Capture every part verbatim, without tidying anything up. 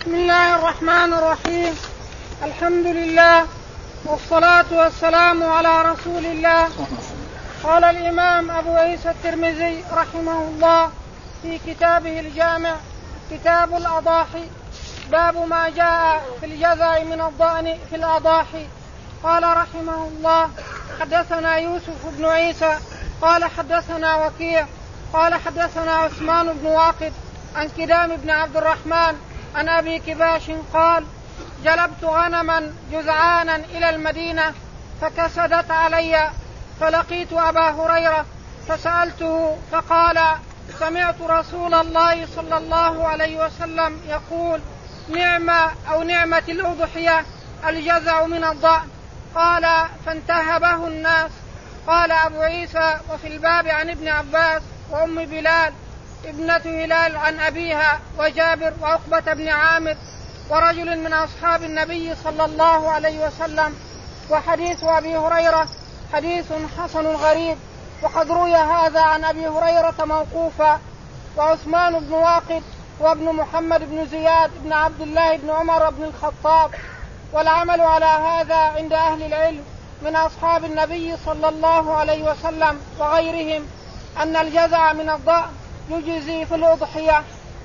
بسم الله الرحمن الرحيم. الحمد لله والصلاة والسلام على رسول الله. قال الإمام أبو عيسى الترمذي رحمه الله في كتابه الجامع كتاب الأضاحي باب ما جاء في الجذع من الضأن في الأضاحي. قال رحمه الله حدثنا يوسف بن عيسى قال حدثنا وكيع قال حدثنا عثمان بن واقد عن كدام بن عبد الرحمن عن أبي كباش قال جلبت غنما جذعانا إلى المدينة فكسدت علي فلقيت أبا هريرة فسألته فقال سمعت رسول الله صلى الله عليه وسلم يقول نعمة أو نعمة الأضحية الجذع من الضأن. قال فانتهبه الناس. قال أبو عيسى وفي الباب عن ابن عباس وأم بلال ابنة هلال عن أبيها وجابر وعقبة بن عامر ورجل من أصحاب النبي صلى الله عليه وسلم. وحديث أبي هريرة حديث حسن غريب وقد روي هذا عن أبي هريرة موقوفا. وعثمان بن واقد وابن محمد بن زياد بن عبد الله بن عمر بن الخطاب. والعمل على هذا عند أهل العلم من أصحاب النبي صلى الله عليه وسلم وغيرهم أن الجذع من الضأن يجزي في الأضحية.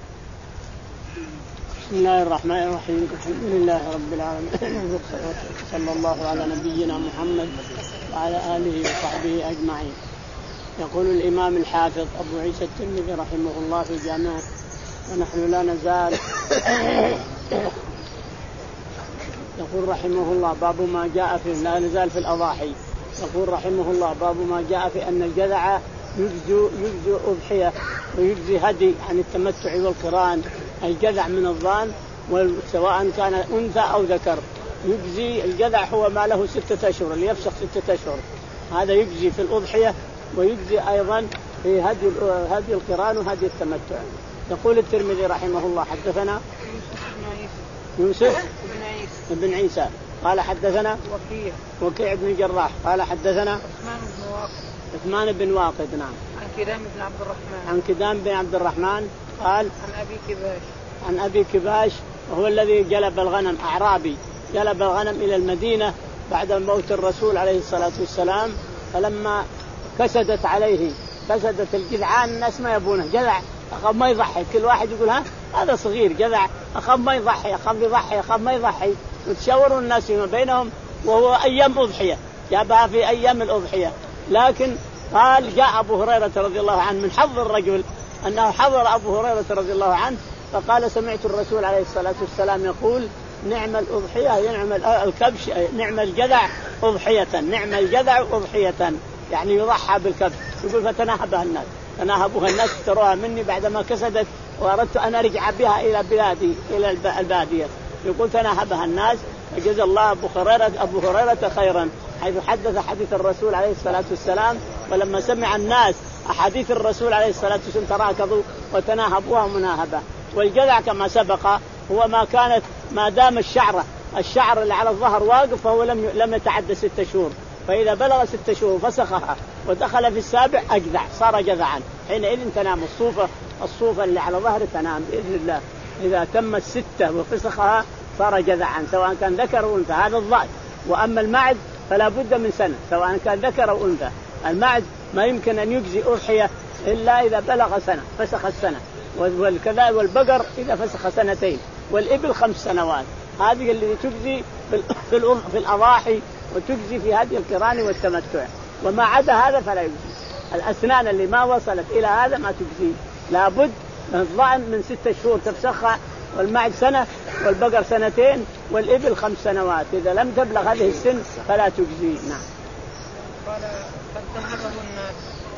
بسم الله الرحمن الرحيم. الحمد لله رب العالمين صلى الله على نبينا محمد وعلى آله وصحبه أجمعين. يقول الإمام الحافظ أبو عيسى الترمذي رحمه الله في جامعه ونحن لا نزال يقول رحمه الله باب ما جاء في لا نزال في الأضاحي. يقول رحمه الله باب ما جاء في أن الجذع يجزي يجزي أضحية ويجزي هدي عن التمتع والقران. الجذع من الضأن سواء كان أنثى أو ذكر يجزي. الجذع هو ما له ستة أشهر اللي يفسخ ستة أشهر هذا يجزي في الأضحية ويجزي أيضا في هدي هدي القران وهدي التمتع. يقول الترمذي رحمه الله حدثنا يوسف بن عيسى قال حدثنا وكيع وكيع بن الجراح قال حدثنا عثمان بن واقد عثمان بن واقد نعم عن كدام بن عبد الرحمن عن كدام بن عبد الرحمن قال عن أبي كباش عن أبي كباش وهو الذي جلب الغنم أعرابي جلب الغنم إلى المدينة بعد موت الرسول عليه الصلاة والسلام. فلما كسدت عليه كسدت الجذعان الناس ما يبونه جذع أخاف ما يضحي كل واحد يقول ها هذا صغير جذع أخاف ما يضحي أخاف يضحي أخاف ما يضحي وتشاوروا الناس فيما بينهم وهو أيام أضحية جابها في أيام الأضحية. لكن قال جاء أبو هريرة رضي الله عنه من حظ الرجل أنه حضر أبو هريرة رضي الله عنه فقال سمعت الرسول عليه الصلاة والسلام يقول نعم الأضحية نعم الكبش نعم الجذع أضحية نعم الجذع أضحية يعني يضحى بالكبش. يقول فتناهبها الناس تناهبوها الناس اشتروها مني بعدما كسدت وأردت أن أرجع بها إلى بلادي إلى البادية. يقول تناهبها الناس فجزى الله أبو هريرة أبو هريرة خيرا حيث حدث حديث الرسول عليه الصلاة والسلام. ولما سمع الناس أحاديث الرسول عليه الصلاة والسلام تراكضوا وتناهبوها مناهبة. والجذع كما سبق هو ما كانت ما دام الشعر الشعر اللي على الظهر واقف فهو لم لم يتعدى ستة شهور. فإذا بلغ ستة شهور فسخها ودخل في السابع أجذع صار جذعا. حينئذ تنام الصوفة الصوفة اللي على ظهر تنام بإذن الله. إذا تمت ستة وفسخها صار جذعا سواء كان ذكر أو أنثى. هذا الضأن. وأما المعد فلا بد من سنة سواء كان ذكر أو أنثى. المعد ما يمكن أن يجزي أضحية إلا إذا بلغ سنة فسخ السنة. والكذا والبقر إذا فسخ سنتين والإبل خمس سنوات. هذه اللي تجزي في في الأضاحي وتجزي في هذه القران والتمتع. وما عدا هذا فلا يجزي. الأسنان اللي ما وصلت إلى هذا ما تجزي. لابد من الضأن من ستة شهور تفسخها والمعد سنة والبقر سنتين والإبل خمس سنوات. إذا لم تبلغ هذه السن فلا تجزي. نعم. قال فانتهبه الناس.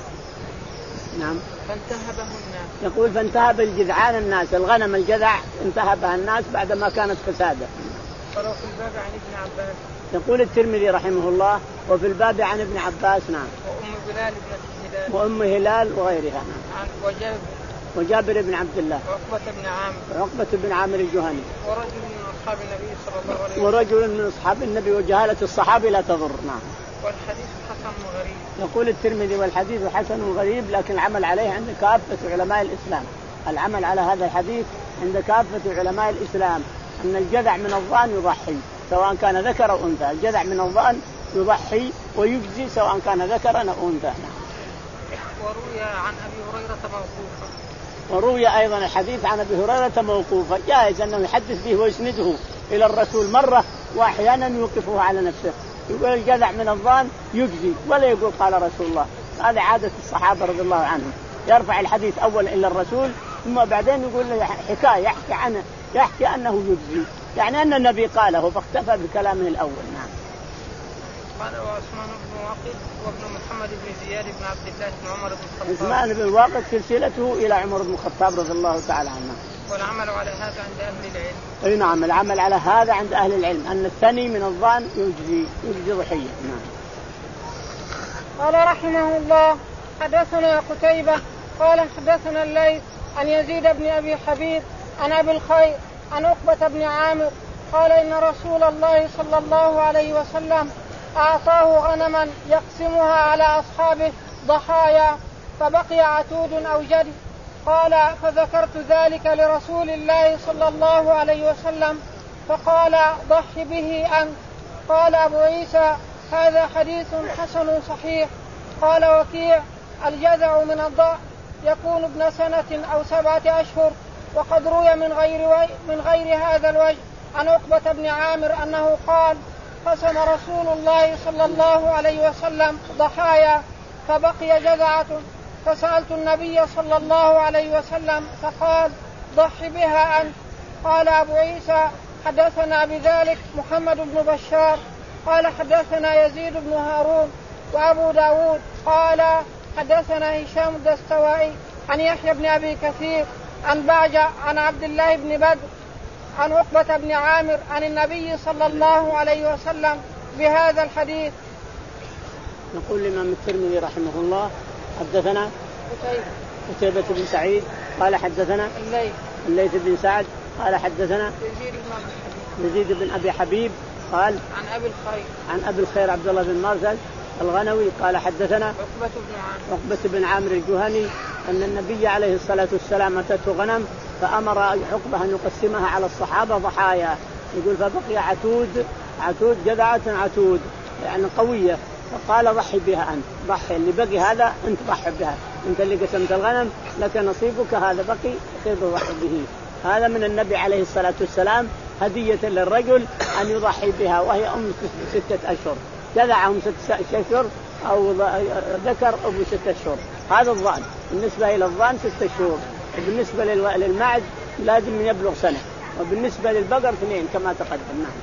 نعم. فانتهبه الناس. يقول فانتهب الجذعان الناس الغنم الجذع انتهبها الناس بعدما كانت كسادة. قالوا في الباب عن ابن عباس. يقول الترمذي رحمه الله وفي الباب عن ابن عباس. نعم. وأم بلال ابنة هلال. وأم هلال وغيرها. نعم. وجابر. وجابر بن عبد الله. وعقبة بن عامر. وعقبة بن عامر الجهني. ورجل من أصحاب النبي صلى الله عليه وسلم. ورجل من أصحاب النبي وجهالة الصحابة لا تضر. نعم. والحديث حسن غريب. يقول الترمذي والحديث حسن غريب لكن العمل عليه عند كافة علماء الإسلام العمل على هذا الحديث عند كافة علماء الإسلام أن الجذع من الضأن يضحي سواء كان ذكر أو أنثى. الجذع من الضأن يضحي ويجزي سواء كان ذكرا أو أنثى. وروي عن أبي هريرة موقوفا. وروي أيضا الحديث عن أبي هريرة موقوفا، جائز أنه يحدث به ويسنده إلى الرسول مرة وأحيانا يوقفه على نفسه، يقول الجذع من الضأن يجزي ولا يقول قال رسول الله. هذه عادة الصحابة رضي الله عنهم، يرفع الحديث أول إلى الرسول ثم بعدين يقول له حكاية يحكي عنه يحكي أنه يجزي، يعني أن النبي قاله فاختفى بكلامه الأول. نعم. قال وعثمان بن واقد وابن محمد بن زياد بن عبد الله بن عمر بن الخطاب. عثمان بن واقد سلسلته إلى عمر بن الخطاب رضي الله تعالى عنه. والعمل على هذا عند أهل العلم. أي نعم، العمل على هذا عند أهل العلم أن الثني من الضأن يجزي يجزي ضحية. نعم. قال رحمه الله حدثنا قتيبة قال حدثنا الليث عن يزيد بن أبي حبيب عن أبي الخير عن عقبة بن عامر قال إن رسول الله صلى الله عليه وسلم أعطاه غنما يقسمها على أصحابه ضحايا فبقي عتود أو جدي. قال فذكرت ذلك لرسول الله صلى الله عليه وسلم فقال ضح به أنت. قال أبو عيسى هذا حديث حسن صحيح. قال وكيع الجذع من الضأن يكون ابن سنة أو سبعة أشهر. وقد روي من غير, من غير هذا الوجه عن عقبة بن عامر أنه قال قسم رسول الله صلى الله عليه وسلم ضحايا فبقي جذعة فسألت النبي صلى الله عليه وسلم فقال ضح بها أنت. قال أبو عيسى حدثنا بذلك محمد بن بشار قال حدثنا يزيد بن هارون وأبو داود قال حدثنا هشام الدستوائي عن يحيى بن أبي كثير عن بعجة عن عبد الله بن بدر عن عقبة بن عامر عن النبي صلى الله عليه وسلم بهذا الحديث. نقول الإمام الترمذي رحمه الله حدثنا قتيبة بن سعيد قال حدثنا الليث الليث بن سعد قال حدثنا يزيد بن, يزيد بن أبي حبيب قال عن أبي الخير عن أبي الخير عبد الله بن مرزل الغنوي قال حدثنا عقبة بن عامر عقبة بن عامر الجهني أن النبي عليه الصلاة والسلام أتته غنم فأمر عقبة أن يقسمها على الصحابة ضحايا. يقول فبقي عتود عتود جذعة عتود يعني قوية فقال ضحي بها أنت. ضحي اللي بقي هذا أنت ضحي بها، أنت اللي قسمت الغنم لك نصيبك هذا بقي خذ ضحي به. هذا من النبي عليه الصلاة والسلام هدية للرجل أن يضحي بها وهي أم ستة أشهر. جذعهم ستة أشهر أو ذكر أبو ستة أشهر. هذا الضأن بالنسبة إلى الضأن ستة شهور، وبالنسبة للمعد لازم يبلغ سنة، وبالنسبة للبقر اثنين كما تقدم. نعم.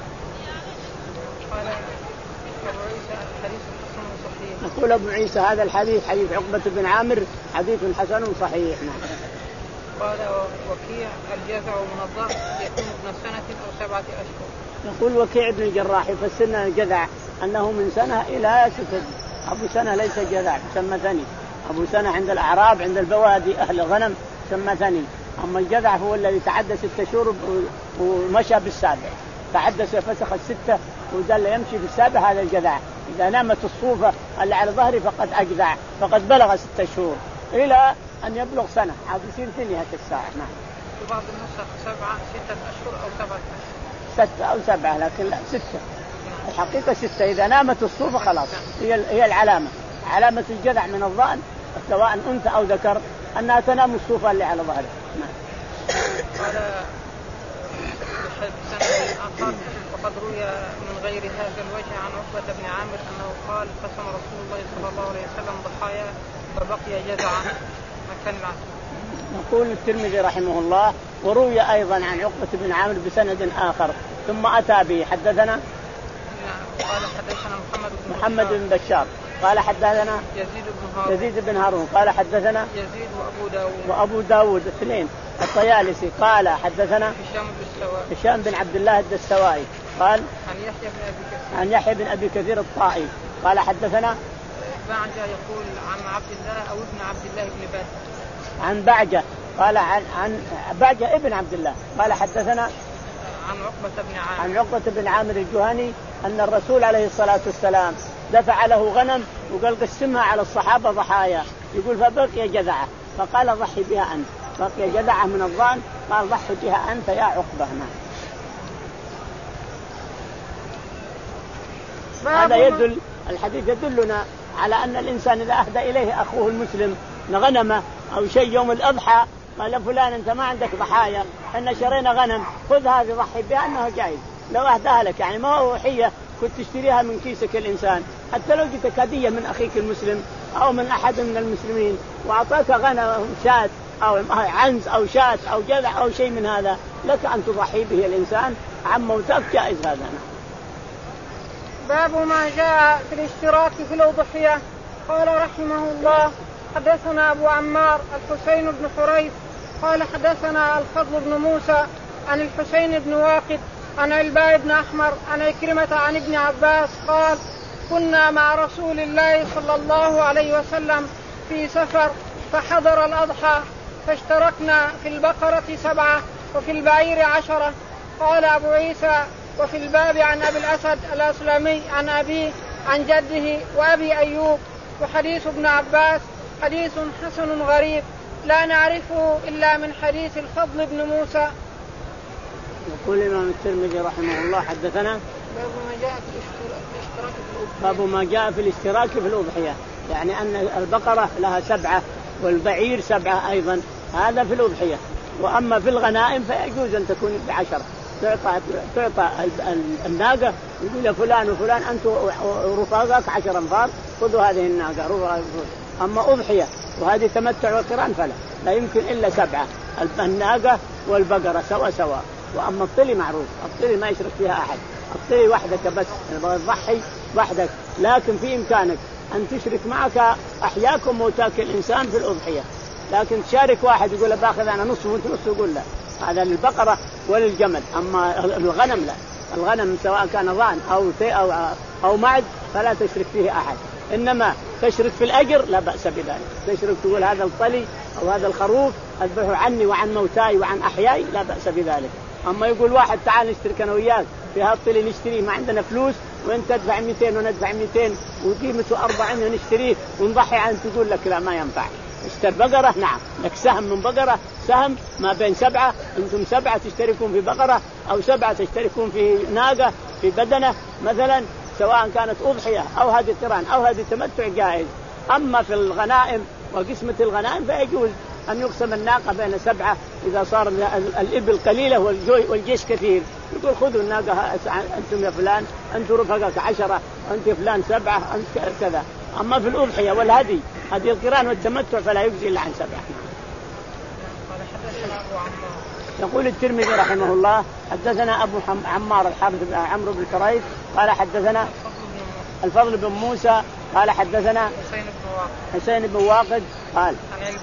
قال أبو عيسى الحديث حسن صحيح. نقول أبو عيسى هذا الحديث حديث عقبة بن عامر حديث حسن صحيح. نعم. قال وكيع الجذع من الضأن يكون ابن سنة أو سبعة أشهر. نقول وكيع بن الجراح يفسرنا الجذع أنه من سنة إلى ستة. أبو سنة ليس جذع يسمى ثني. أبو سنة عند الأعراب عند البوادي أهل الغنم يسمى ثني. أما الجذع هو الذي تعدى ستة شهور ومشى بالسابع، تعدى فسخ الستة وزال يمشي بالسابع هذا الجذع. إذا نامت الصوفة اللي على ظهري فقد أجذع فقد بلغ ستة شهور إلى أن يبلغ سنة عاد يصير ثنية الساعة. نعم. في بعض النسخ سبعة ستة أشهر أو سبعة أشهر. ستة أو سبعة لكن لا ستة. الحقيقة ستة إذا نامت الصوفة خلاص هي هي العلامة علامة الجذع من الضأن سواء أنثى أو ذكر أنها تنام الصوفة اللي على ظهره. نعم. قال بسند آخر وقد روي من غير هذا الوجه عن عقبة بن عامر أنه قال قسم رسول الله صلى الله عليه وسلم ضحايا فبقي جذعا مكان العتود. نقول الترمذي رحمه الله وروي أيضا عن عقبة بن عامر بسند آخر ثم أتى به حدثنا قال حدثنا محمد بن محمد بن بشار قال حدثنا يزيد بن هارون يزيد بن هارون قال حدثنا يزيد وأبو داود وأبو داود اثنين الطيالسي قال حدثنا هشام الدستوائي هشام بن عبد الله الدستوائي قال عن يحيى بن أبي كثير عن يحيى بن أبي كثير الطائي قال حدثنا بعجة يقول عن عبد الله أو ابن عبد الله بن بدر عن بعجة قال عن عن بعجة ابن عبد الله قال حدثنا عن عقبة بن عامر عن عقبة بن عامر الجهني أن الرسول عليه الصلاة والسلام دفع له غنم وقال قسمها على الصحابة ضحايا. يقول فبقي جذعة فقال ضحي بها أنت. بقي جذعة من الضأن قال ضحي بها أنت يا عقبة. هذا يدل الحديث يدلنا على أن الإنسان إذا أهدى إليه أخوه المسلم غنمة أو شيء يوم الأضحى قال فلان أنت ما عندك ضحايا إن شرينا غنم خذ هذه ضحي بها أنه جائز لو أهداها لك، يعني ما هو ضحية كنت تشتريها من كيسك الإنسان، حتى لو جتك هدية من أخيك المسلم أو من أحد من المسلمين وأعطاك غنم شاة أو عنز أو شاة أو جذع أو شيء من هذا لك أن تضحي به الإنسان عن موتك جائز هذا. باب ما جاء في الاشتراك في الأضحية. قال رحمه الله حدثنا أبو عمار الحسين بن حريث قال حدثنا الفضل بن موسى عن الحسين بن واقد عن علباء بن أحمر عن عكرمة عن ابن عباس قال كنا مع رسول الله صلى الله عليه وسلم في سفر فحضر الأضحى فاشتركنا في البقرة سبعة وفي البعير عشرة. قال أبو عيسى وفي الباب عن أبي الأسد الأسلمي عن أبيه عن جده وأبي أيوب. وحديث ابن عباس حديث حسن غريب لا نعرفه إلا من حديث الفضل بن موسى. يقول الإمام الترمذي رحمه الله حدثنا باب ما جاء في الاشتراك في الأضحية. باب ما جاء في الاشتراك في الأضحية، يعني أن البقرة لها سبعة والبعير سبعة أيضا، هذا في الأضحية. وأما في الغنائم فيجوز أن تكون بعشرة، تعطى تعطى الناقة يقول يا فلان وفلان أنتم ورفاقك عشر أنفار خذوا هذه الناقة. أما أضحية وهذه تمتع وقران فلا لا يمكن إلا سبعة، الناقة والبقرة سوا سوا. وأما الطلي معروف، الطلي ما يشرك فيها أحد، الطلي وحدك بس تضحي وحدك، لكن في إمكانك أن تشرك معك أحياكم موتاك الإنسان في الأضحية، لكن تشارك واحد يقول باخذ أنا نصف وأنت نصف يقول لا، هذا للبقرة وللجمل. أما الغنم لا، الغنم سواء كان ضان أو أو أو معد فلا تشرك فيه أحد، إنما تشرك في الأجر لا بأس بذلك، تشرك تقول هذا الطلي أو هذا الخروف أذبحه عني وعن موتاي وعن أحياي لا بأس بذلك. أما يقول واحد تعال نشترك أنا وياك في هذا الطلي نشتريه ما عندنا فلوس وأنت تدفع مئتين وندفع مئتين وقيمته أربعين ونشتريه ونضحي عنه، تقول لك لا ما ينفع. اشتر بقرة نعم لك سهم من بقرة، سهم ما بين سبعة، أنتم سبعة تشتركون في بقرة أو سبعة تشتركون في ناقة في بدنة مثلا، سواء كانت أضحية أو هذه قران أو هذه تمتع جائز. أما في الغنائم وقسمة الغنائم فيجوز أن يقسم الناقة بين سبعة إذا صار الإبل قليلة والجيش كثير، يقول خذوا الناقة أنتم يا فلان أنتم رفقك عشرة أنت فلان سبعة أنت كذا. أما في الأضحية والهدي هذه القران والتمتع فلا يجزي إلا عن سبعة. يقول الترمذي رحمه الله حدثنا أبو عمار الحارث بن عمرو بن كريث قال حدثنا الفضل بن موسى قال حدثنا حسين بن واقد قال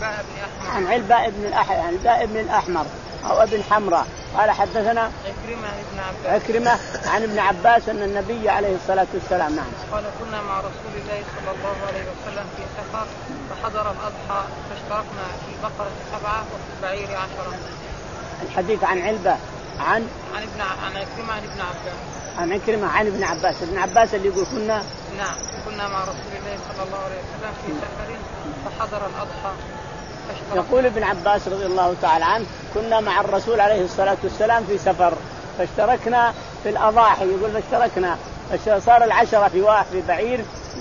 عن علباء بن الأحمر عن علباء بن الأحمر أو ابن حمراء قال حدثنا عكرمة عن ابن عباس أن النبي عليه الصلاة والسلام نعم قال كنا مع رسول الله صلى الله عليه وسلم في سفر فحضر الأضحى فاشتركنا في بقرة سبعة وفي البعير عشرة. الحديث عن علبة عن عن ابن عن عكرمة عن ابن عباس عن عكرمة عن ابن عباس ابن عباس اللي يقول كنا نعم كنا مع رسول الله صلى الله عليه وسلم في سفر فحضر الأضحى. يقول ابن عباس رضي الله تعالى عنه كنا مع الرسول عليه الصلاة والسلام في سفر فاشتركنا في الأضاحي، يقول فاشتركنا صار العشرة في واحد في بعير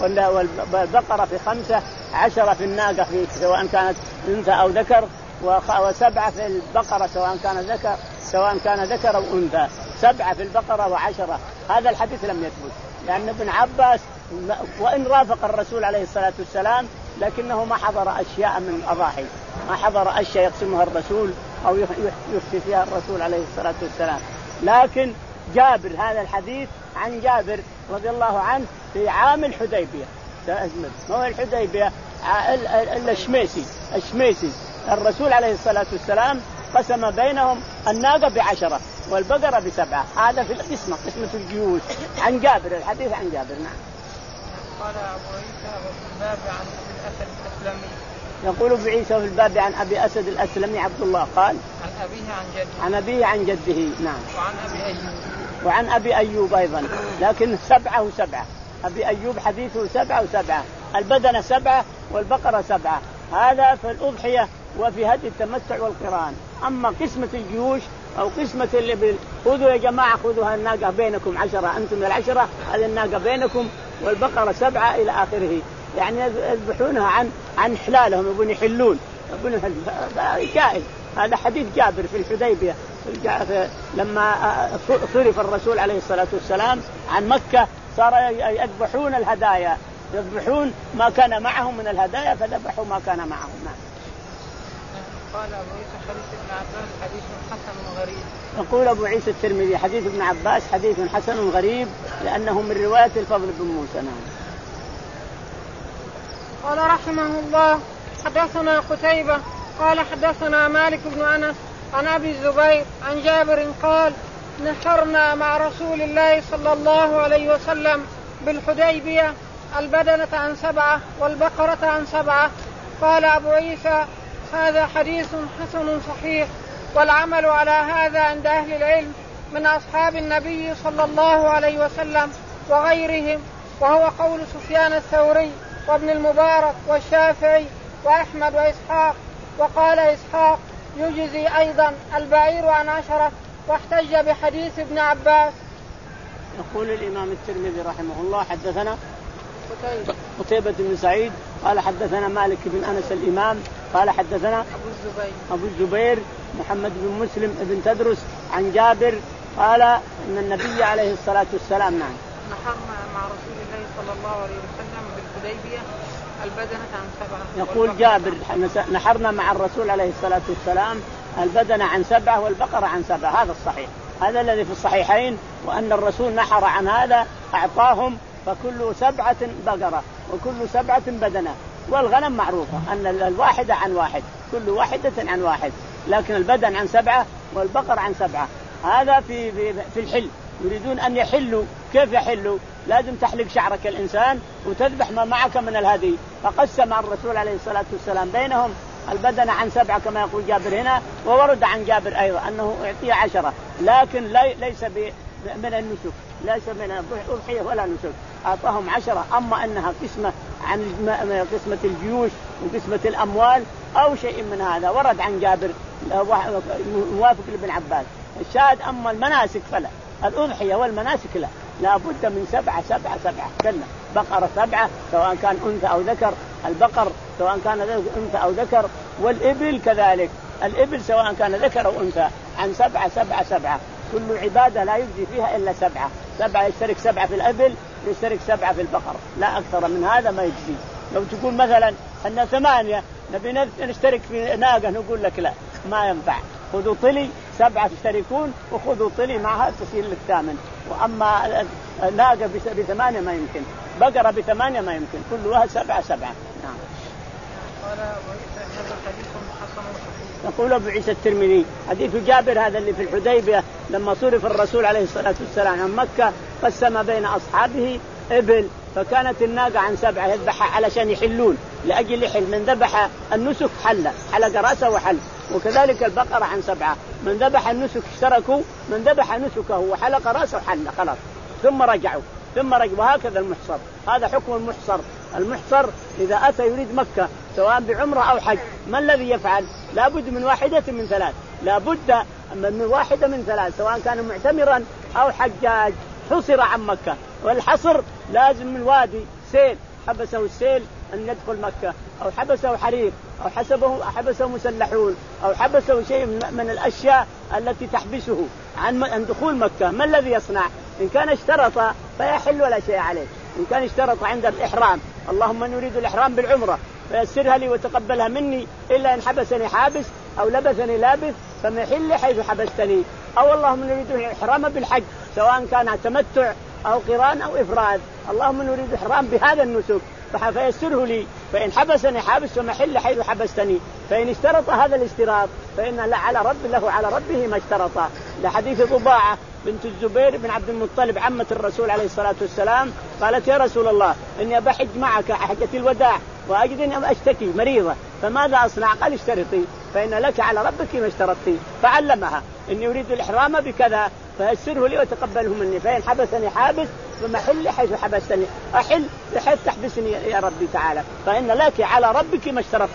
والبقرة في خمسة، عشرة في الناقة في سواء كانت أنثى أو ذكر، وسبعة في البقرة سواء كان ذكر سواء كان ذكر أو أنثى، سبعة في البقرة وعشرة. هذا الحديث لم يثبت لأن ابن عباس وإن رافق الرسول عليه الصلاة والسلام لكنه ما حضر أشياء من الأضاحي، ما حضر أشياء يقسمها الرسول أو يفتي فيها الرسول عليه الصلاة والسلام. لكن جابر هذا الحديث عن جابر رضي الله عنه في عام الحديبية، ما هو الحديبية إلا الشميسي الشميسي الرسول عليه الصلاة والسلام قسم بينهم الناقة بعشرة والبقرة بسبعة، هذا في القسمة قسمة الجيوش. عن جابر الحديث عن جابر نعم. قال أبو عيسى وفي الباب عن أبي الأسد الأسلمي يقول أبو عيسى في الباب عن أبي أسد الأسلمي عبد الله قال عن أبيه عن جده عن أبيه عن جده نعم. وعن أبي أيوب وعن أبي أيوب أيضا، لكن سبعة وسبعة، أبي أيوب حديثه سبعة وسبعة، البدنة سبعة والبقرة سبعة. هذا في الأضحية وفي هدي التمتع والقران. أما قسمة الجيوش أو قسمة الإبل خذوا يا جماعة خذوها الناقة بينكم عشرة، أنتم العشرة هذه الناقة بينكم، والبقرة سبعة إلى آخره، يعني يذبحونها عن عن حلالهم، يبون يحلون يبون جائز. هذا حديث جابر في الحديبية لما صرف الرسول عليه الصلاة والسلام عن مكة صار يذبحون الهدايا، يذبحون ما كان معهم من الهدايا فذبحوا ما كان معهم. قال أبو عيسى حديث ابن عباس حديث حسن غريب. يقول أبو عيسى الترمذي حديث ابن عباس حديث حسن غريب لأنه من رواية الفضل بن موسى. قال رحمه الله حدثنا قتيبة قال حدثنا مالك بن أنس عن أبي الزبير عن جابر قال نحرنا مع رسول الله صلى الله عليه وسلم بالحديبية البدنة عن سبعة والبقرة عن سبعة. قال أبو عيسى هذا حديث حسن صحيح، والعمل على هذا عند أهل العلم من أصحاب النبي صلى الله عليه وسلم وغيرهم، وهو قول سفيان الثوري وابن المبارك والشافعي وأحمد وإسحاق. وقال إسحاق يجزي أيضا البعير عن عشرة، واحتج بحديث ابن عباس. يقول الإمام الترمذي رحمه الله حدثنا قتيبة بن سعيد قال حدثنا مالك بن أنس الإمام قال حدثنا أبو الزبير, أبو الزبير محمد بن مسلم بن تدرس عن جابر قال إن النبي عليه الصلاة والسلام نعم نحرنا مع رسول الله صلى الله عليه وسلم بالحديبية البدنة عن سبعة. يقول جابر نحرنا مع الرسول عليه الصلاة والسلام البدنة عن سبعة والبقرة عن سبعة، هذا الصحيح، هذا الذي في الصحيحين، وأن الرسول نحر عن هذا أعطاهم فكل سبعة بقرة وكل سبعة بدنة. والغنم معروفة أن الواحدة عن واحد كل واحدة عن واحد، لكن البدن عن سبعة والبقر عن سبعة. هذا في في, في الحل، يريدون أن يحلوا. كيف يحلوا؟ لازم تحلق شعرك الإنسان وتذبح ما معك من الهدي. فقسم الرسول عليه الصلاة والسلام بينهم البدن عن سبعة كما يقول جابر هنا، وورد عن جابر أيضا أنه يعطيه عشرة، لكن ليس من النسك، ليس من الأضحية ولا نسك، أعطاهم عشرة. أما أنها قسمة عن قسمة الجيوش وقسمة الأموال أو شيء من هذا ورد عن جابر موافق لابن عباس. الشاهد أما المناسك فلا، الأضحية والمناسك لا، لا بد من سبعة سبعة سبعة كنا بقرة سبعة سواء كان أنثى أو ذكر، البقر سواء كان أنثى أو ذكر، والإبل كذلك، الإبل سواء كان ذكر أو أنثى عن سبعة سبعة سبعة. كل عبادة لا يجزي فيها إلا سبعة سبعة، يشترك سبعة في الإبل يشترك سبعة في البقر، لا أكثر من هذا ما يجزي. لو تقول مثلا أن ثمانية نبي نشترك في ناقة نقول لك لا ما ينفع، خذوا طلي سبعة تشتركون وخذوا طلي معها تصير لك ثامن. وأما ناقة بثمانية ما يمكن، بقرة بثمانية ما يمكن، كلها سبعة سبعة. نعم. قال أبو عيسى هذا حديث حسن صحيح. يقول أبو عيسى الترمذي حديث جابر هذا اللي في الحديبية لما صرف الرسول عليه الصلاة والسلام عن مكة قسم بين أصحابه إبل، فكانت الناقة عن سبعة يذبحها علشان يحلون لأجل يحل، من ذبح النسك حل حلق رأسه وحل، وكذلك البقرة عن سبعة، من ذبح النسك اشتركوا، من ذبح نسكه وحلق رأسه حل خلاص، ثم رجعوا ثم رجعوا. وهكذا المحصر، هذا حكم المحصر. المحصر إذا أتى يريد مكة سواء بعمرة أو حج ما الذي يفعل؟ لابد من واحدة من ثلاث، لابد من واحدة من ثلاث، سواء كان معتمرا أو حجاج حصر عن مكة. والحصر لازم من وادي سيل حبسه السيل أن يدخل مكة، أو حبسه حريق، أو حسبه حبسه مسلحون، أو حبسه شيء من الأشياء التي تحبسه عن دخول مكة. ما الذي يصنع؟ إن كان اشترط فيحل ولا شيء عليه، إن كان اشترط عند الإحرام اللهم من يريد الإحرام بالعمرة فيسرها لي وتقبلها مني، إلا إن حبسني حابس أو لبسني لابس فمحل حيث حبستني، أو اللهم نريد الإحرام بالحج سواء كان تمتع أو قران أو إفراد، اللهم نريد إحرام بهذا النسك فيسره لي، فإن حبسني حابس فمحل حيث حبستني. فإن اشترط هذا الاشتراط فإن لا على رب له على ربه ما اشترط. لحديث طباعة بنت الزبير بن عبد المطلب عمة الرسول عليه الصلاة والسلام قالت يا رسول الله إني أبحج معك حجة الوداع وأجد أني أشتكي مريضة فماذا أصنع؟ قال اشترطي فإن لك على ربك ما اشترطتي. فعلمها إني أريد الإحرام بكذا فيسره لي وتقبله مني، فإن حبسني حابس فمحل حيث حبستني، أحل بحيث تحبسني يا ربي تعالى، فإن لك على ربك ما اشترطتي.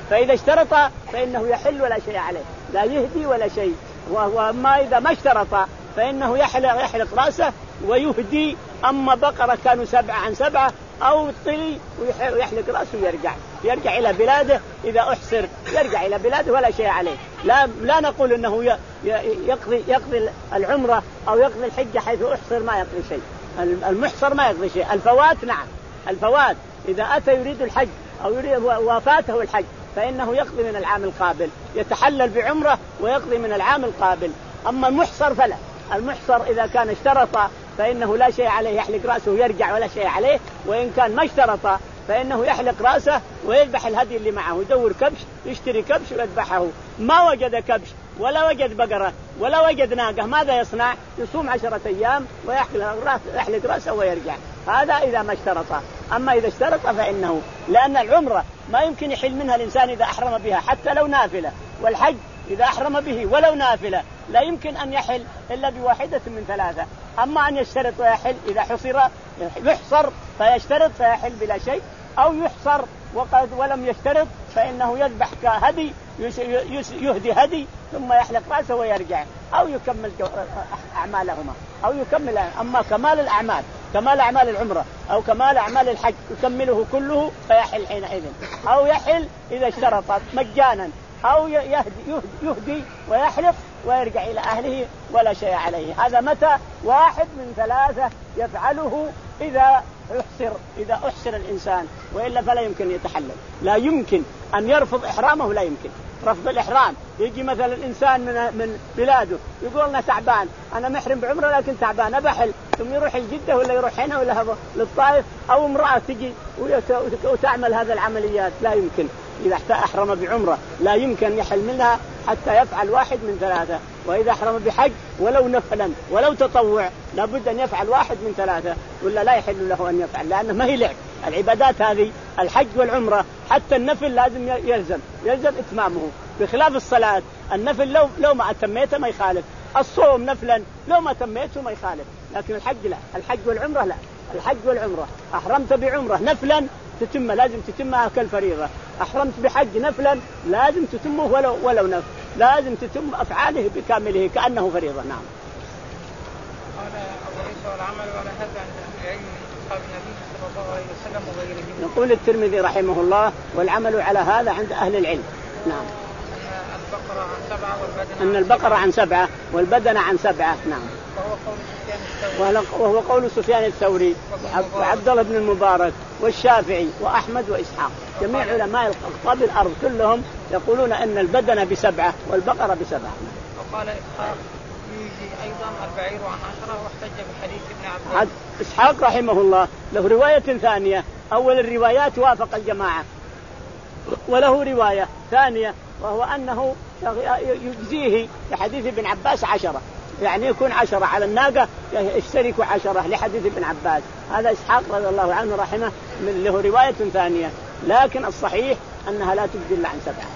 فإذا اشترط فإنه يحل ولا شيء عليه، لا يهدي ولا شيء. وما إذا ما اشترط فإنه يحلق, يحلق رأسه ويهدي. أما بقرة كانوا سبعة عن سبعة أو طلي ويحلق رأسه ويرجع يرجع إلى بلاده. إذا أحسر يرجع إلى بلاده ولا شيء عليه. لا لا نقول إنه يقضي يقضي العمرة أو يقضي الحجة حيث أحسر، ما يقضي شيء. المحصر ما يقضي شيء. الفوات نعم، الفوات إذا أتى يريد الحج أو يريد وفاته الحج فإنه يقضي من العام القابل، يتحلل بعمرة ويقضي من العام القابل. أما المحصر فلا، المحصر إذا كان اشترط فإنه لا شيء عليه، يحلق رأسه ويرجع ولا شيء عليه. وإن كان ما اشترط فإنه يحلق رأسه ويذبح الهدي اللي معه، يدور كبش يشتري كبش ويذبحه. ما وجد كبش ولا وجد بقرة ولا وجد ناقة، ماذا يصنع؟ يصوم عشرة أيام ويحلق رأسه ويرجع. هذا إذا ما اشترط. أما إذا اشترط فإنه، لأن العمرة ما يمكن يحل منها الإنسان إذا أحرم بها حتى لو نافلة، والحج إذا أحرم به ولو نافلة لا يمكن أن يحل إلا بواحدة من ثلاثة. أما أن يشترط ويحل، إذا حصر يحصر فيشترط فيحل بلا شيء، أو يحصر وقد ولم يشترط فإنه يذبح كهدي، يهدي هدي ثم يحلق رأسه ويرجع، أو يكمل أعمالهما أو يكمل. أما كمال الأعمال، كمال أعمال العمرة أو كمال أعمال الحج يكمله كله فيحل حينئذ، أو يحل إذا اشترطت مجانا، أو يهدي, يهدي ويحلق ويرجع إلى أهله ولا شيء عليه. هذا متى؟ واحد من ثلاثة يفعله إذا يحسر إذا أحسر الإنسان، وإلا فلا يمكن يتحلل. لا يمكن أن يرفض إحرامه، لا يمكن رفض الإحرام. يجي مثلا إنسان من من بلاده يقول أنا تعبان، أنا محرم بعمرة لكن تعبان أبحل، ثم يروح الجدة ولا يروح هنا ولا هذا للطائف، أو امرأة تجي وتعمل هذا العمليات. لا يمكن. إذا أحرم بعمرة لا يمكن يحل منها حتى يفعل واحد من ثلاثة. وإذا أحرم بحج ولو نفلا ولو تطوع لابد أن يفعل واحد من ثلاثة، ولا لا يحل له أن يفعل، لأنه ما هي لعب. العبادات هذه الحج والعمرة حتى النفل لازم يلزم يلزم إتمامه، بخلاف الصلاة. النفل لو لو ما أتميته ما يخالف، الصوم نفلا لو ما تميته ما يخالف، لكن الحج لا. الحج والعمرة لا. الحج والعمرة أحرمت بعمرة نفلا تتم، لازم تتمها كالفريضة. أحرمت بحج نفلا لازم تتمه ولو ولو نفل، لازم تتم أفعاله بكامله كأنه فريضة. نعم. قال أبو عيسى والعمل على هذا عند العلم من أصحاب النبي صلى الله عليه وسلم وغيرهم. يقول الترمذي رحمه الله والعمل على هذا عند أهل العلم. نعم. البقرة عن سبعة والبدن أن البقرة عن سبعة والبدن عن سبعة. نعم. وهو قول سفيان الثوري وهو قول سفيان الثوري وعبد الله بن المبارك والشافعي وأحمد وإسحاق. جميع علماء أقطاب الأرض كلهم يقولون أن البدن بسبعة والبقرة بسبعة. وقال إسحاق يجي أيضا البعير عن عشرة، واحتج بحديث ابن عباس. إسحاق رحمه الله له رواية ثانية. أول الروايات وافق الجماعة، وله رواية ثانية وهو أنه يجزيه لحديث ابن عباس عشرة، يعني يكون عشرة على الناقة يشترك عشرة لحديث ابن عباس. هذا إسحاق رضي الله عنه رحمه من له رواية ثانية، لكن الصحيح أنها لا تجزي إلا عن سبعة.